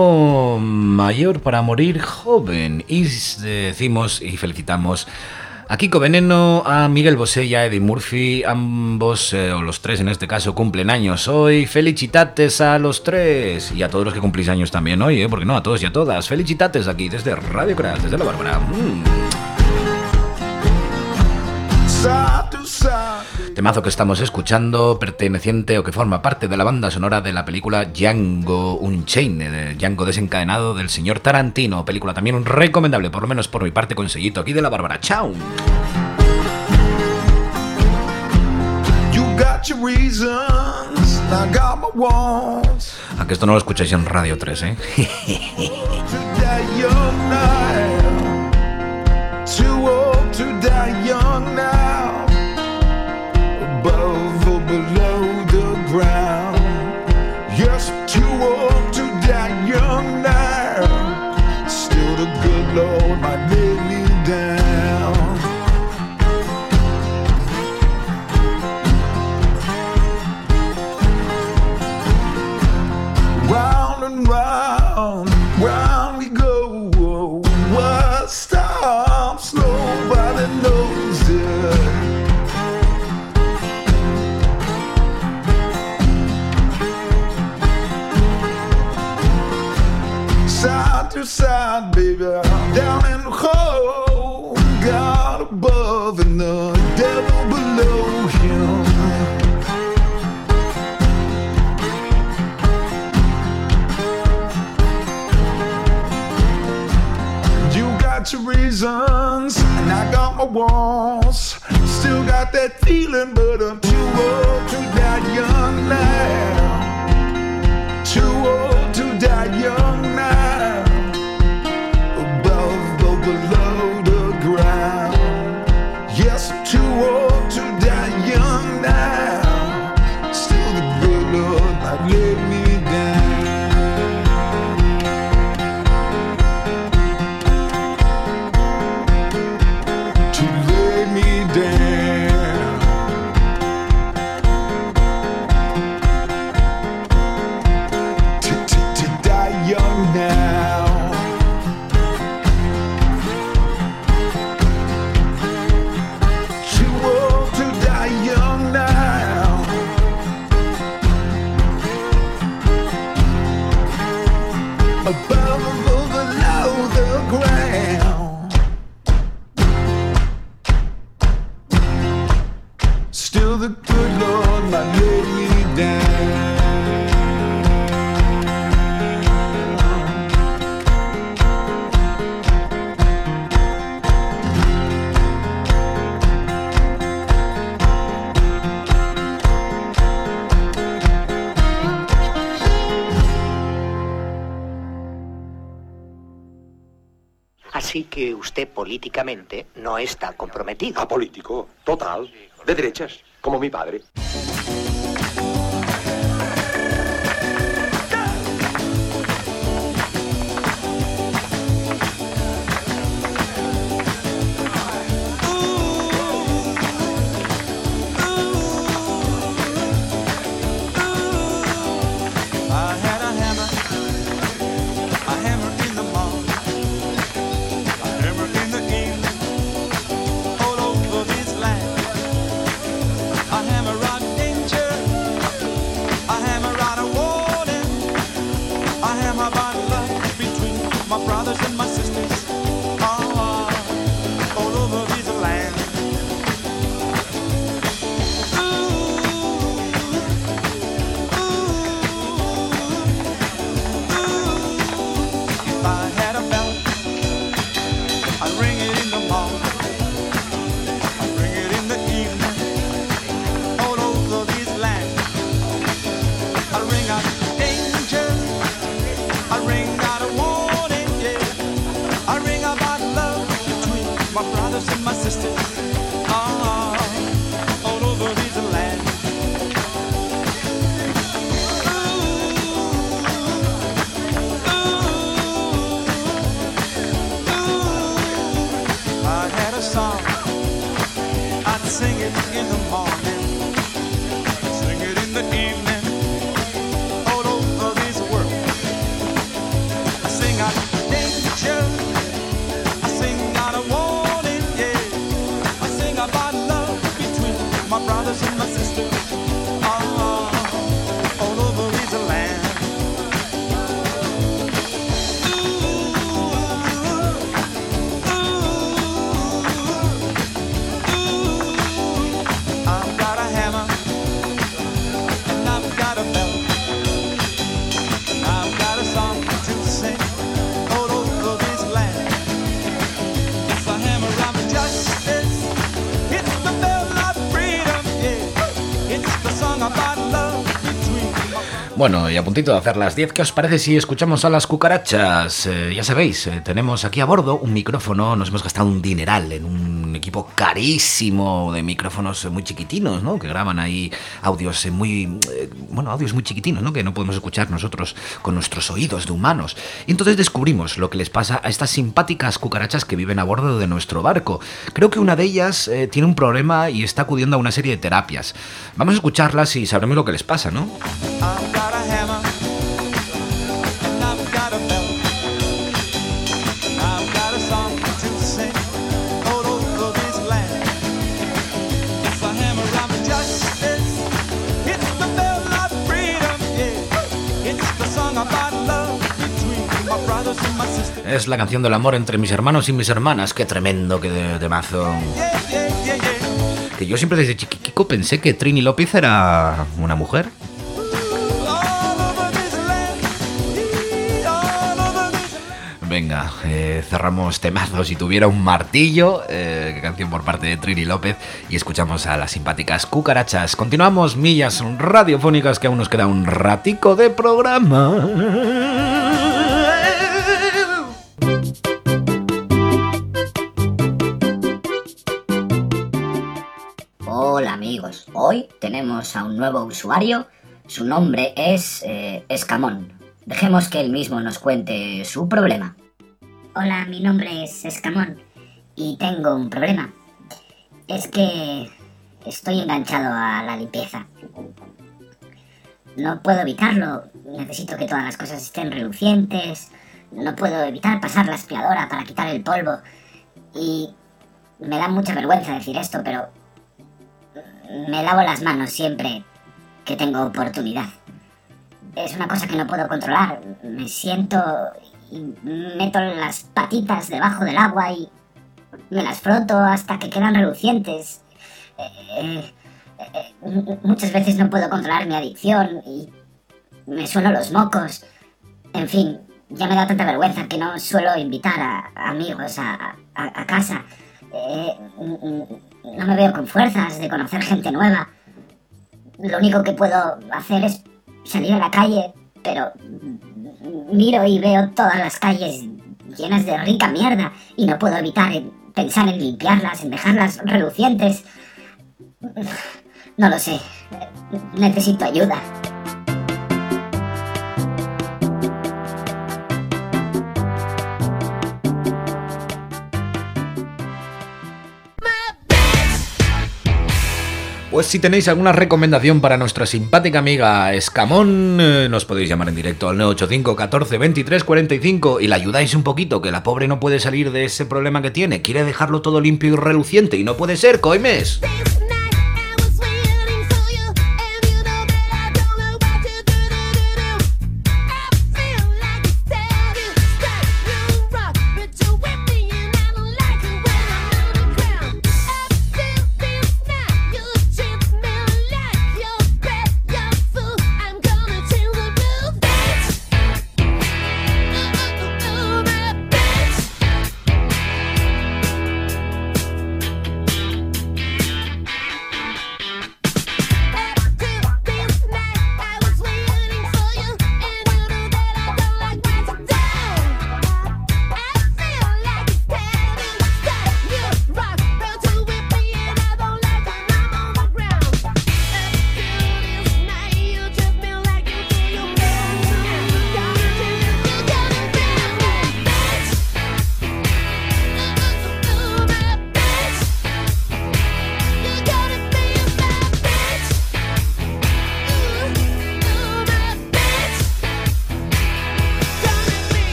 Demasiado mayor para morir joven. Y decimos y felicitamos A Kiko Veneno, a Miguel Bosé y a Eddie Murphy, ambos, o los tres en este caso, cumplen años hoy. Felicitates a los tres y a todos los que cumplís años también hoy, porque no, a todos y a todas. Felicitates aquí desde Radio Crash, desde La Bárbara. Temazo que estamos escuchando, perteneciente o que forma parte de la banda sonora de la película Django Unchained, Django desencadenado del señor Tarantino. Película también recomendable, por lo menos por mi parte, con sellito aquí de La Bárbara. ¡Chao! A que esto no lo escucháis en Radio 3, ¿eh? Too old to die young now, above or below the ground. Yes, too old to die young now, still the good Lord might lay me down. Round and round, round we go. What stops? Nobody knows it. Side to side, baby, down in the hole. God above and the devil below him. Got your reasons, and I got my wants. Still got that feeling, but I'm too old to die young now. Too old to die young now. Above or below the ground. Yes, I'm too old to die young now. Still the good Lord might let me down. Así que usted políticamente no está comprometido. Apolítico, total, de derechas, como mi padre. Bueno, y a puntito de hacer las 10, ¿qué os parece si escuchamos a las cucarachas? Ya sabéis, tenemos aquí a bordo un micrófono, nos hemos gastado un dineral en un equipo carísimo de micrófonos muy chiquitinos, ¿no? Que graban ahí audios audios muy chiquitinos, ¿no? Que no podemos escuchar nosotros con nuestros oídos de humanos. Y entonces descubrimos lo que les pasa a estas simpáticas cucarachas que viven a bordo de nuestro barco. Creo que una de ellas tiene un problema y está acudiendo a una serie de terapias. Vamos a escucharlas y sabremos lo que les pasa, ¿no? Es la canción del amor entre mis hermanos y mis hermanas. Qué tremendo, qué de mazo. Que yo siempre desde chiquiquico pensé que Trini López era una mujer. Venga, cerramos temazos. Si tuviera un martillo, canción por parte de Trini López, y escuchamos a las simpáticas cucarachas. Continuamos, millas radiofónicas, que aún nos queda un ratico de programa. Hola amigos, hoy tenemos a un nuevo usuario. Su nombre es Escamón. Dejemos que él mismo nos cuente su problema. Hola, mi nombre es Escamón y tengo un problema. Es que estoy enganchado a la limpieza. No puedo evitarlo, necesito que todas las cosas estén relucientes. No puedo evitar pasar la aspiradora para quitar el polvo. Y me da mucha vergüenza decir esto, pero me lavo las manos siempre que tengo oportunidad. Es una cosa que no puedo controlar. Me siento y meto las patitas debajo del agua y me las froto hasta que quedan relucientes. Muchas veces no puedo controlar mi adicción y me sueno los mocos. En fin, ya me da tanta vergüenza que no suelo invitar a amigos a casa. No me veo con fuerzas de conocer gente nueva. Lo único que puedo hacer es salir a la calle, pero miro y veo todas las calles llenas de rica mierda y no puedo evitar pensar en limpiarlas, en dejarlas relucientes. No lo sé. Necesito ayuda. Pues si tenéis alguna recomendación para nuestra simpática amiga Escamón, nos podéis llamar en directo al 985 14 23 45 y la ayudáis un poquito, que la pobre no puede salir de ese problema que tiene. Quiere dejarlo todo limpio y reluciente y no puede ser, coimes.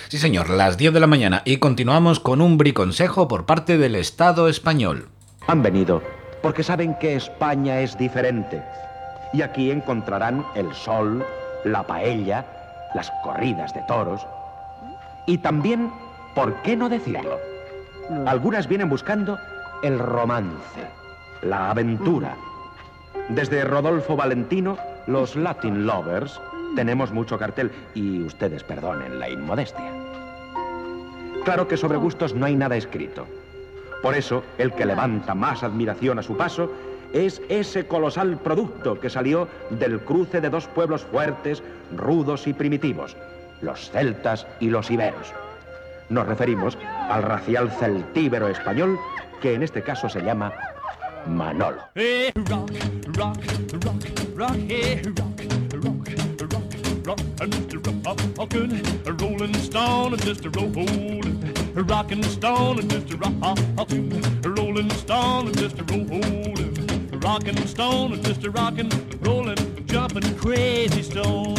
Sí, señor, las 10 de la mañana y continuamos con un briconsejo por parte del Estado español. Han venido porque saben que España es diferente. Y aquí encontrarán el sol, la paella, las corridas de toros. Y también, ¿por qué no decirlo? Algunas vienen buscando el romance, la aventura. Desde Rodolfo Valentino, los Latin Lovers, tenemos mucho cartel. Y ustedes perdonen la inmodestia. Claro que sobre gustos no hay nada escrito. Por eso, el que levanta más admiración a su paso es ese colosal producto que salió del cruce de dos pueblos fuertes, rudos y primitivos, los celtas y los iberos. Nos referimos al racial celtíbero español, que en este caso se llama Manolo. Hey, rock, rock, rock, rock, hey, rock, rock, rock, rock, and Mr. Rockin', a Rolling Stone, and Mr. Rollin', a Rockin' Stone, and Mr. Rockin', a Rolling Stone, and Mr. Rollin', a Rockin' Stone, and Mr. Rockin', Rollin', Jumpin' Crazy Stone.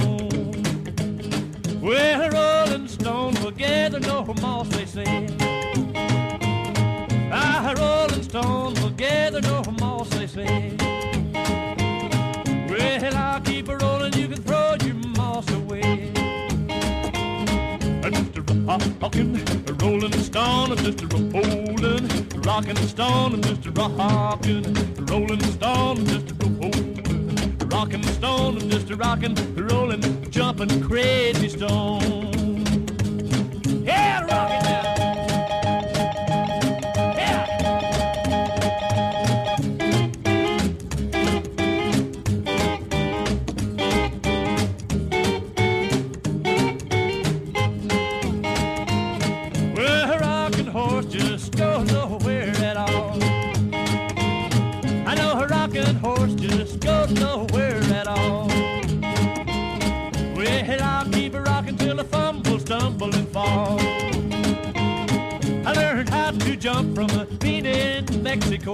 Well, a Rolling Stone together no more, they say. A Rolling Stone together no more, they say. Well, I'll keep a rolling, you can throw your moss away. Mr. Rockin', a Rolling Stone, and Mr. Rollin', Rockin' Stone, and Mr. Rockin', a Rolling Stone, and Mr. Rollin', Rockin' Stone, and Mr. Rockin', Rollin', Jumpin' Crazy Stone. Yeah, rockin' now. Nowhere at all. Well, I'll keep a rockin' till I fumble, stumble, and fall. I learned how to jump from a bean in Mexico.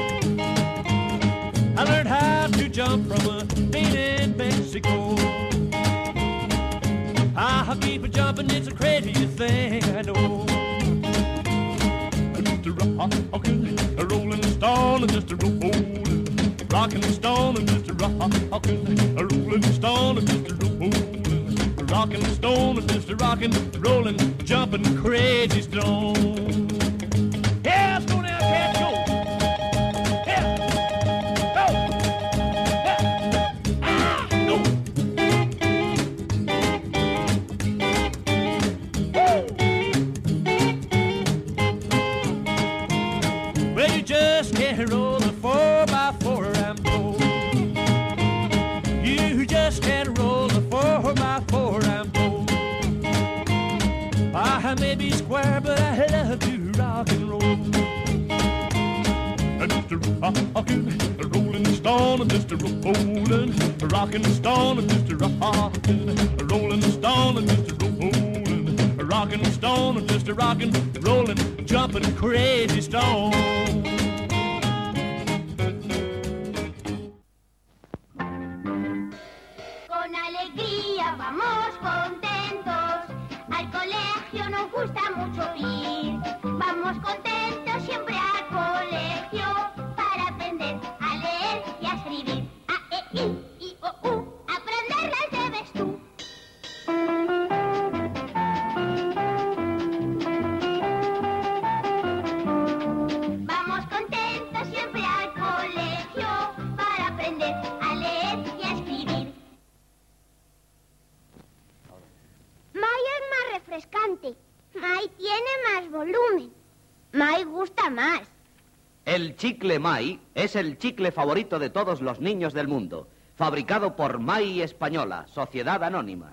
I learned how to jump from a bean in Mexico. I'll keep a jumping, it's the craziest thing I know. Mr. Rockin', a Rolling Stone, and Mr. Rollin', Rockin' Stone, and Mr. Rockin', a Rolling Stone, and Mr. Rollin', Rockin' Stone, and Mr. Rockin', Rollin', Jumpin' Crazy Stone. Yeah, let's go now, cats, go! Yeah, go! Yeah, ah, go! Woo! Well, you just can't roll the 4x4. You just can't roll the 4x4, I'm told. I may be square, but I love to rock and roll. Mr. Rockin', a Rolling Stone, and Mr. Rollin', a Rockin' Stone, and Mr. Rockin', a Rolling Stone, and Mr. Rollin', a Rockin' Stone, and Mr. Rockin', Rollin', Jumpin' Crazy Stone. Vamos contentos, al colegio nos gusta mucho ir. Vamos contentos siempre al colegio para aprender a leer y a escribir. A, E, I, O, U, aprenderlas debes tú. Vamos contentos siempre al colegio para aprender a leer y a escribir. May es más refrescante. May tiene más volumen. May gusta más. El chicle May es el chicle favorito de todos los niños del mundo. Fabricado por May Española, Sociedad Anónima.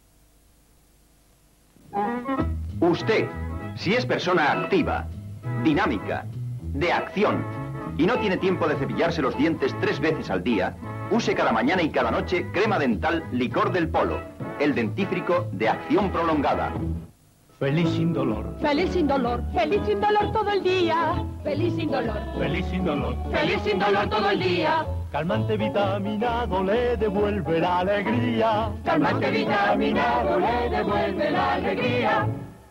Usted, si es persona activa, dinámica, de acción, y no tiene tiempo de cepillarse los dientes 3 veces al día, use cada mañana y cada noche crema dental Licor del Polo, el dentífrico de acción prolongada. Feliz sin dolor. Feliz sin dolor. Feliz sin dolor todo el día. Feliz sin dolor. Feliz sin dolor. Feliz sin dolor todo el día. Calmante vitaminado le devuelve la alegría. Calmante vitaminado le devuelve la alegría.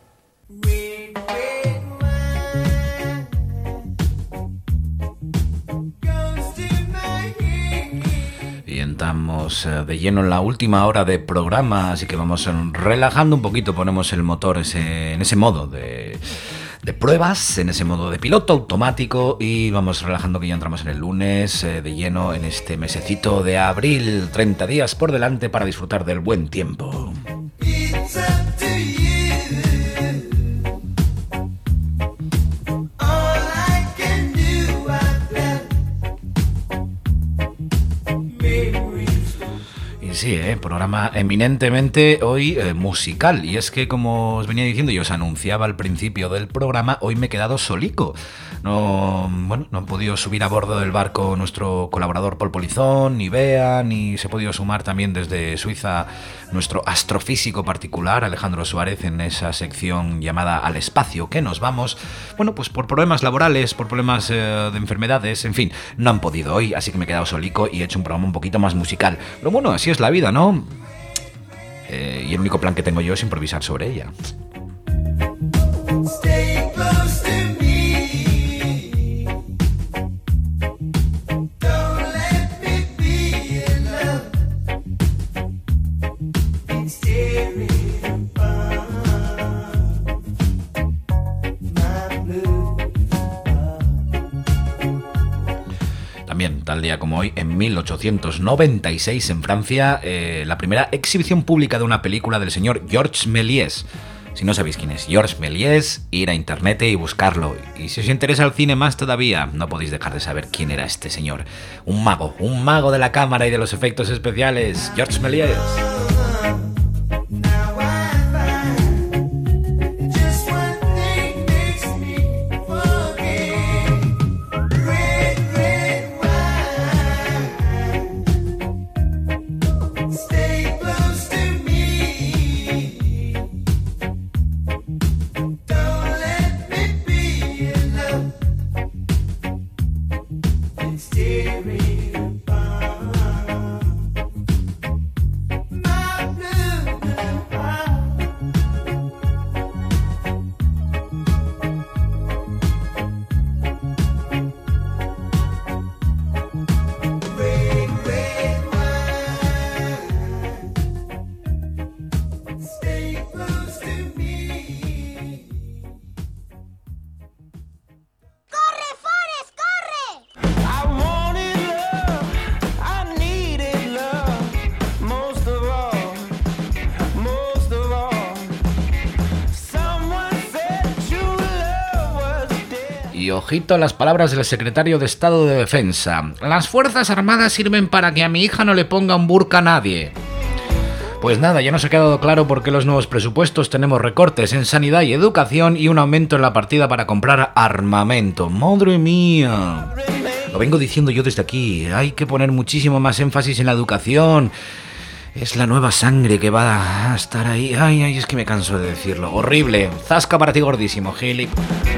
Y entramos de lleno en la última hora de programa, así que vamos relajando un poquito, ponemos el motor en ese modo de pruebas, en ese modo de piloto automático, y vamos relajando, que ya entramos en el lunes de lleno en este mesecito de abril, 30 días por delante para disfrutar del buen tiempo. Sí, programa eminentemente hoy musical. Y es que, como os venía diciendo y os anunciaba al principio del programa, hoy me he quedado solico. No han podido subir a bordo del barco nuestro colaborador Paul Polizón, ni Bea, ni se ha podido sumar también desde Suiza nuestro astrofísico particular, Alejandro Suárez, en esa sección llamada Al Espacio, que nos vamos, pues por problemas laborales, por problemas de enfermedades, en fin, no han podido hoy, así que me he quedado solico y he hecho un programa un poquito más musical. Pero bueno, así es la vida, ¿no? Y el único plan que tengo yo es improvisar sobre ella. Tal día como hoy, en 1896, en Francia, la primera exhibición pública de una película del señor Georges Méliès. Si no sabéis quién es Georges Méliès, ir a internet y buscarlo. Y si os interesa el cine más todavía, no podéis dejar de saber quién era este señor. Un mago de la cámara y de los efectos especiales, Georges Méliès. Ojito a las palabras del secretario de Estado de Defensa. Las Fuerzas Armadas sirven para que a mi hija no le ponga un burka a nadie. Pues nada, ya nos ha quedado claro por qué los nuevos presupuestos tenemos recortes en sanidad y educación y un aumento en la partida para comprar armamento. ¡Madre mía! Lo vengo diciendo yo desde aquí. Hay que poner muchísimo más énfasis en la educación. Es la nueva sangre que va a estar ahí. Ay, es que me canso de decirlo. Horrible. Zasca para ti, gordísimo, Gilip.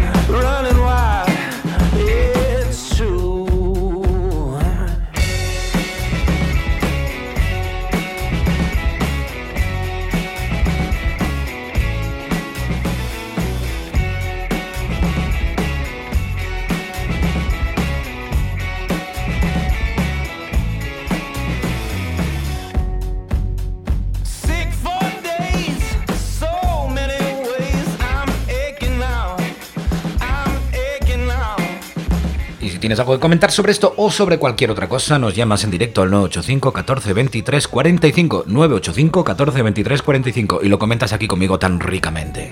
¿Tienes algo que comentar sobre esto o sobre cualquier otra cosa? Nos llamas en directo al 985 14 23 45, 985 14 23 45 y lo comentas aquí conmigo tan ricamente.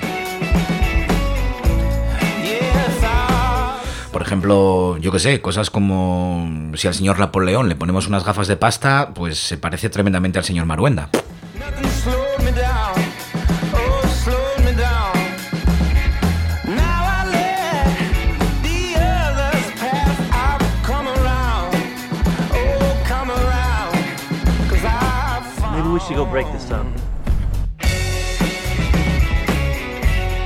Por ejemplo, yo qué sé, cosas como si al señor Napoleón le ponemos unas gafas de pasta, pues se parece tremendamente al señor Maruenda. We should go break this up.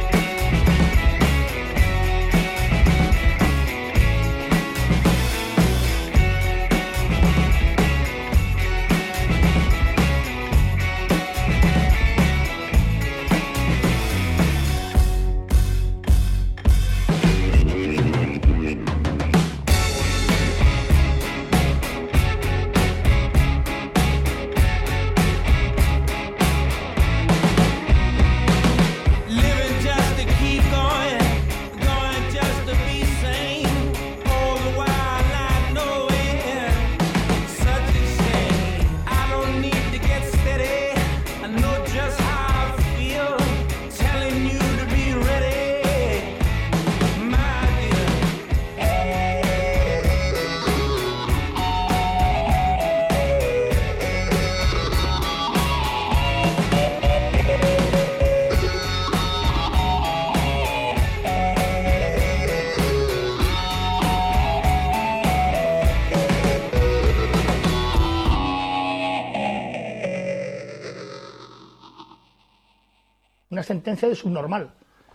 sentencia de subnormal.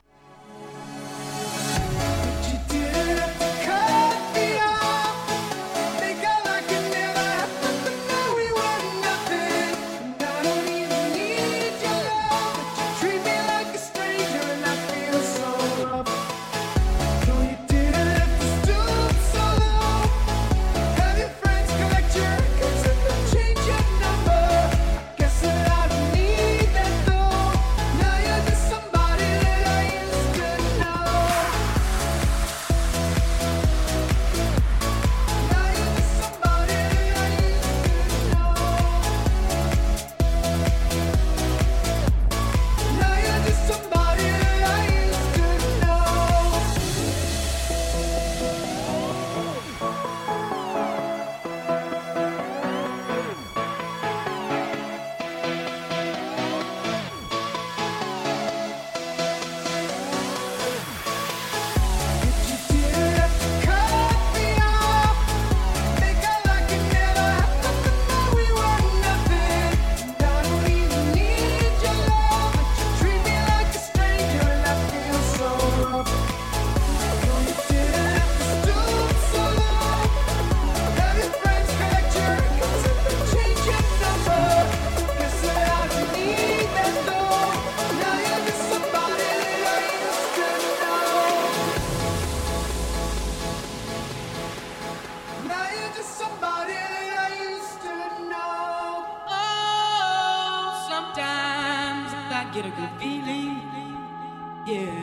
get a good feeling, yeah.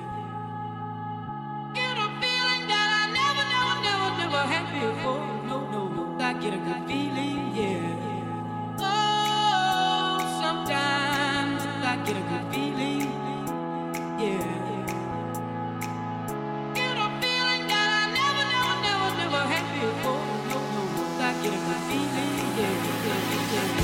Get a feeling that I never had before. No, I get a good feeling, yeah. Oh, sometimes I get a good feeling, yeah. Get a feeling that I never had before. No, I get a good feeling, yeah.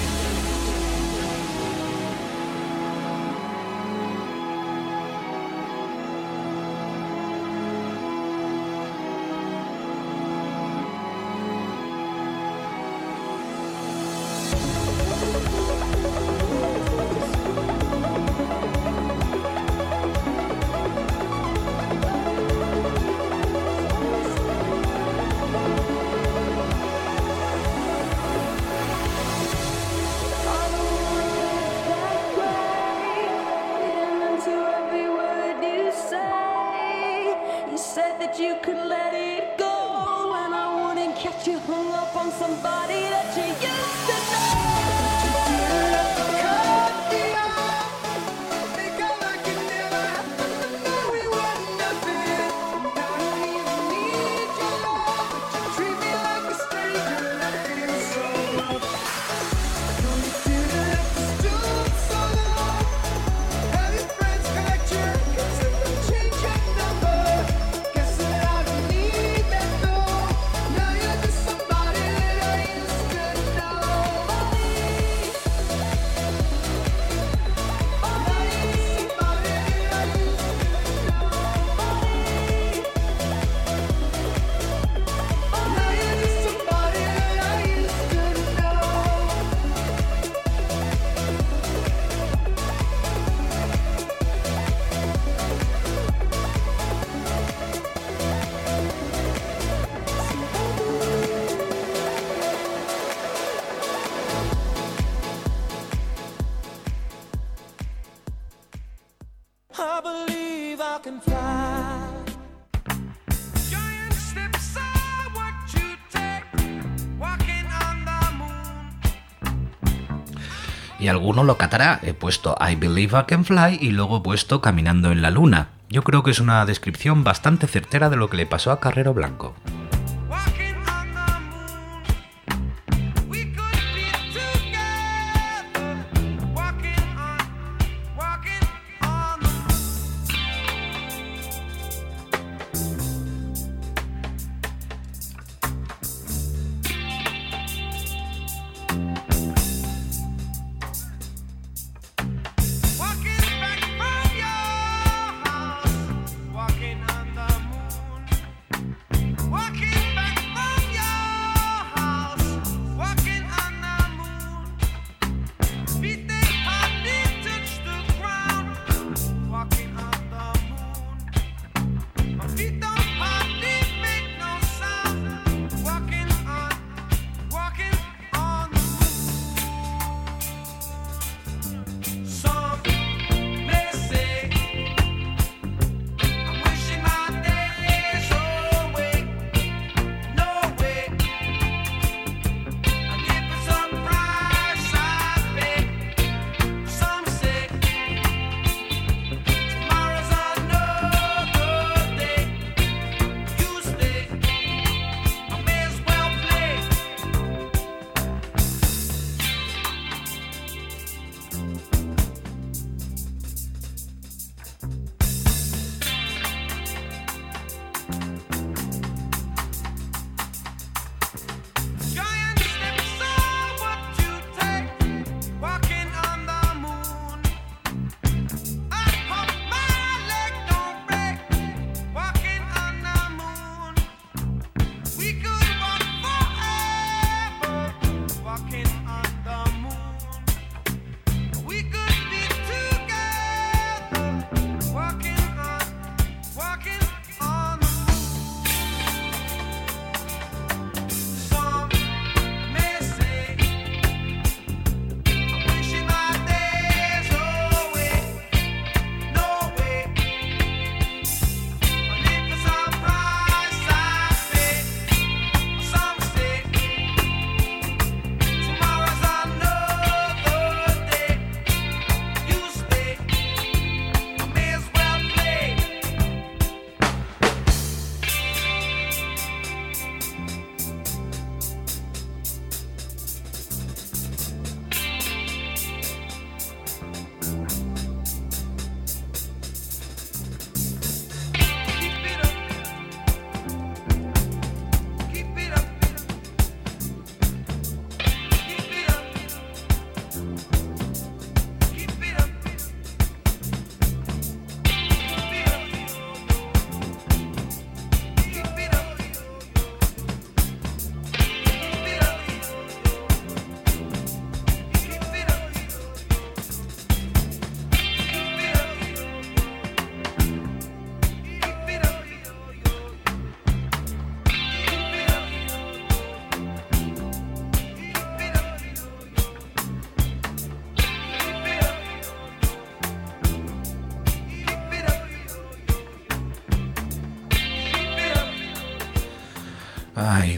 You could let it go, and I wouldn't catch you hung up on somebody that you used to know. Cut me off, make out like it never happened. No, we were nothing. I don't even need your love, but you treat me like a stranger, and I feel so loved. No, you didn't have to stoop so low. Have your friends collect your records and then change your number. I believe I can fly. Giant steps are what you take, walking on the moon. Y alguno lo catará. He puesto I Believe I Can Fly y luego he puesto Caminando en la Luna. Yo creo que es una descripción bastante certera de lo que le pasó a Carrero Blanco. Walking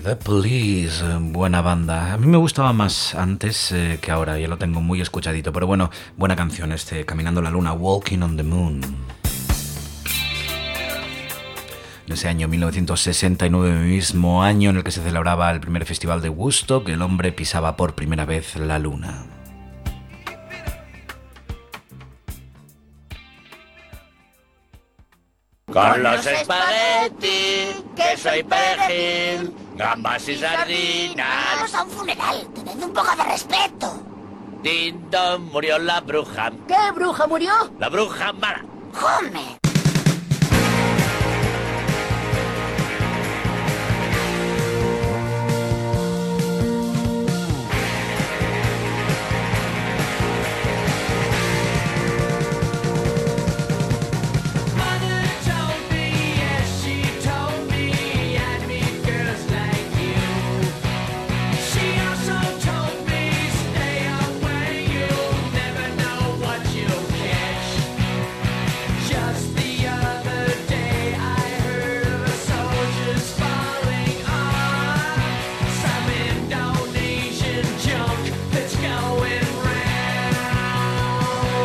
The Police, buena banda. A mí me gustaba más antes que ahora, ya lo tengo muy escuchadito. Pero bueno, buena canción Caminando la Luna, Walking on the Moon. En ese año 1969, mismo año en el que se celebraba el primer festival de Woodstock, el hombre pisaba por primera vez la luna. Con los espagueti, queso y perejil, gambas y sardinas. Vamos a un funeral, tened un poco de respeto. Tindón, murió la bruja. ¿Qué bruja murió? La bruja mala. ¡Come! Just the other day I heard of a soldier's falling on some Indonesian junk that's going round.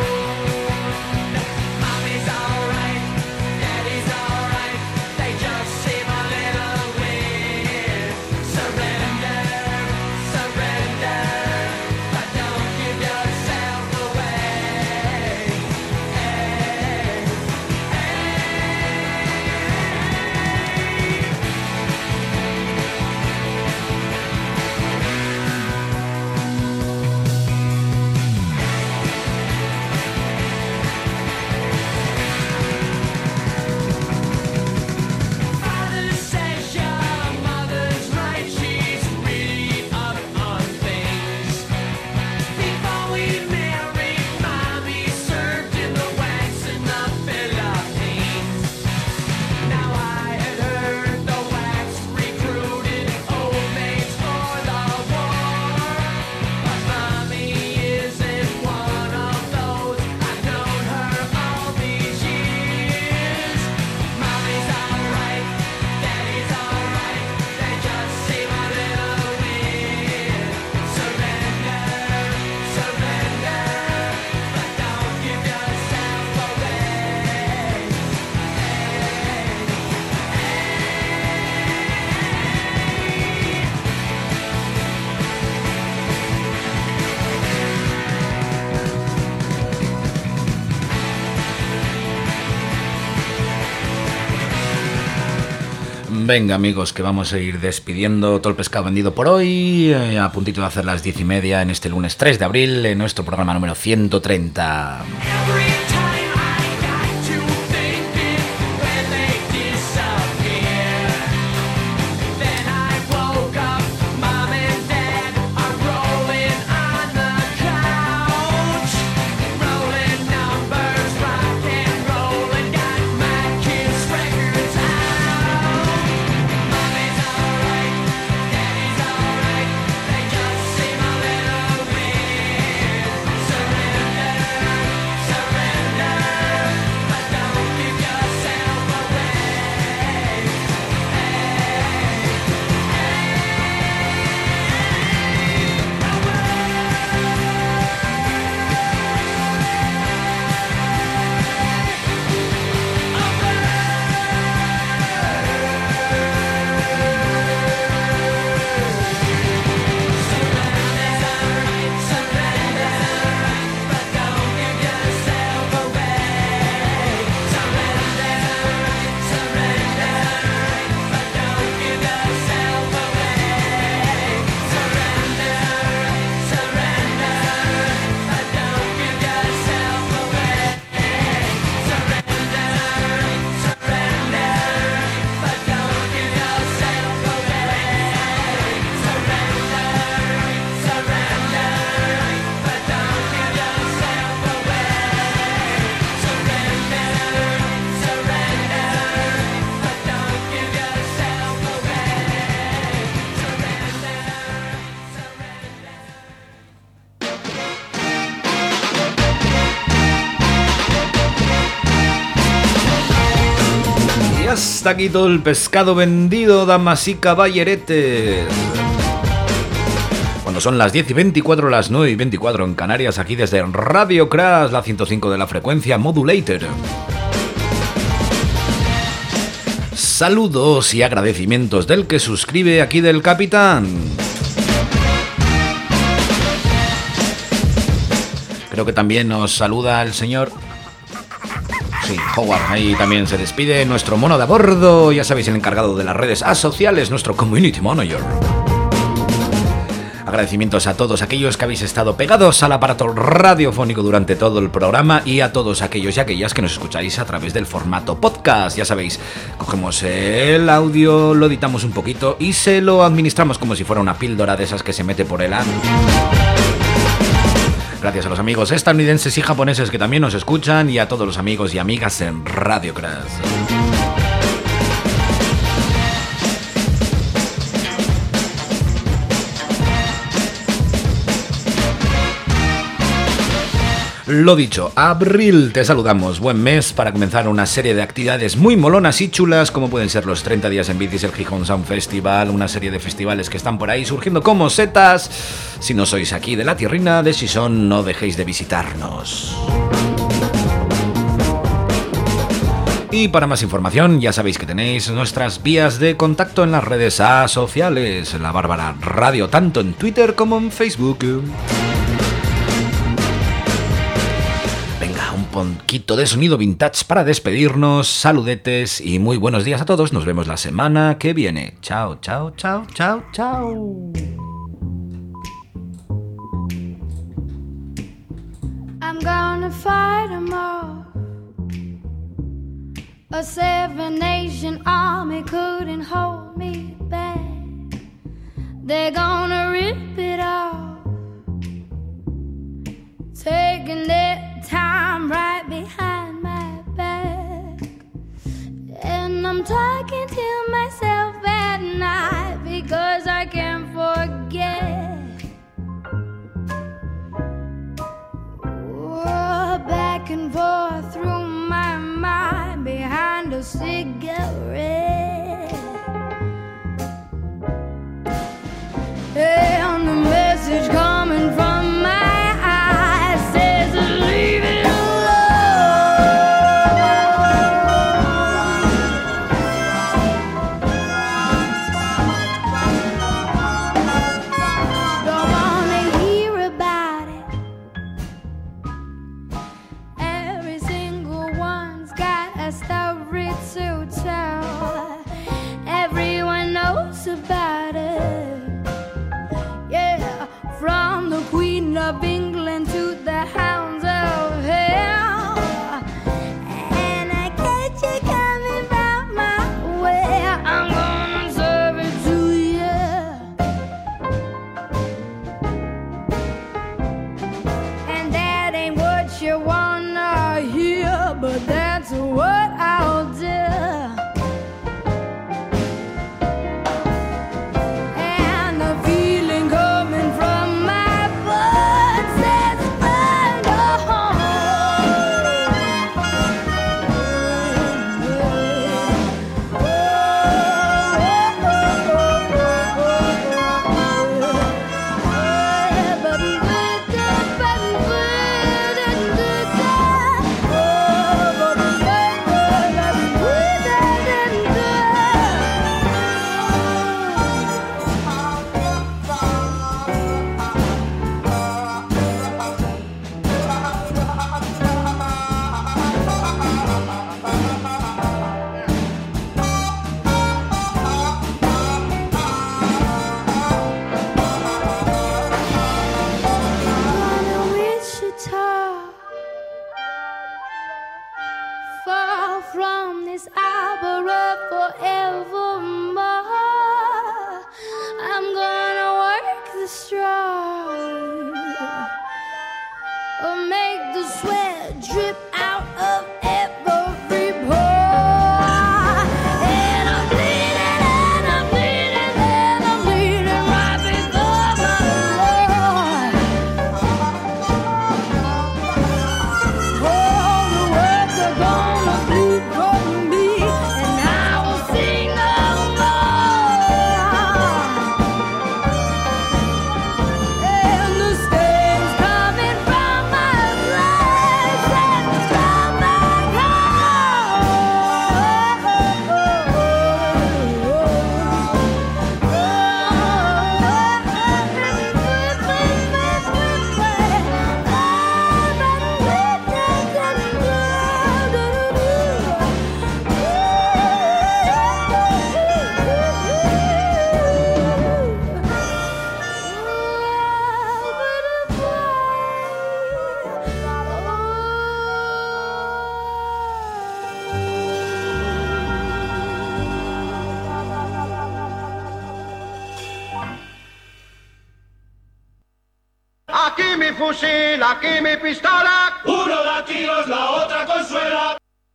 Mommy's alright, daddy's alright, they just seem a little weird. Surrender, surrender, but don't give yourself away. Father says your mother's right, she's really up on things. Before we married, Mommy served in the wax in the Philippines. Now I had heard the wax recruited old maids for the war, but Mommy isn't one of those. I've known her all these years. Mommy's alright, daddy's alright, they just seem a little weird. Surrender, surrender, but don't give yourself away. Venga amigos, que vamos a ir despidiendo todo el pescado vendido por hoy, a puntito de hacer las 10:30 en este lunes 3 de abril, en nuestro programa número 130. Then I woke up, Mom and Dad are rolling on the couch, rolling numbers, rock and rolling, got my kids' records out. Mommy's alright, Daddy's alright, they just seem a little weird. Surrender, surrender. está aquí todo el pescado vendido, damas y caballeretes. Cuando son las 10 y 24, las 9 y 24 en Canarias, aquí desde Radio Crash, la 105 de la frecuencia modulator. Saludos y agradecimientos del que suscribe aquí del Capitán. Creo que también nos saluda el señor... Sí, Howard, ahí también se despide nuestro mono de a bordo, ya sabéis, el encargado de las redes sociales, nuestro community manager. Agradecimientos a todos aquellos que habéis estado pegados al aparato radiofónico durante todo el programa y a todos aquellos y aquellas que nos escucháis a través del formato podcast. Ya sabéis, cogemos el audio, lo editamos un poquito y se lo administramos como si fuera una píldora de esas que se mete por el ano. Gracias a los amigos estadounidenses y japoneses que también nos escuchan y a todos los amigos y amigas en Radio Crash. Lo dicho, abril, te saludamos. Buen mes para comenzar una serie de actividades muy molonas y chulas, como pueden ser los 30 días en bicis, el Gijón Sound Festival, una serie de festivales que están por ahí surgiendo como setas. Si no sois aquí de la tierrina de Sison, no dejéis de visitarnos. Y para más información, ya sabéis que tenéis nuestras vías de contacto en las redes sociales, La Bárbara Radio, tanto en Twitter como en Facebook. Un poquito de sonido vintage para despedirnos, saludetes y muy buenos días a todos. Nos vemos la semana que viene. Chao, chao, chao, chao, chao. I'm gonna fight 'em all. A 7-nation army couldn't hold me back. They're gonna rip it off, taking their time right behind my back. And I'm talking to myself at night because I can't forget. Oh, back and forth through my mind behind a cigarette. And the message coming from my eyes says leave it don't wanna hear about it. Every single one's got a story to tell. Everyone knows about it. Yeah, from the Queen of England to the hounds of hell. And I catch you coming back my way, I'm gonna serve it to you. And that ain't what you wanna hear, but that's what I'll do. And the feeling coming from my butt fusil, aquí mi pistola. Uno da tiros, la otra consuela.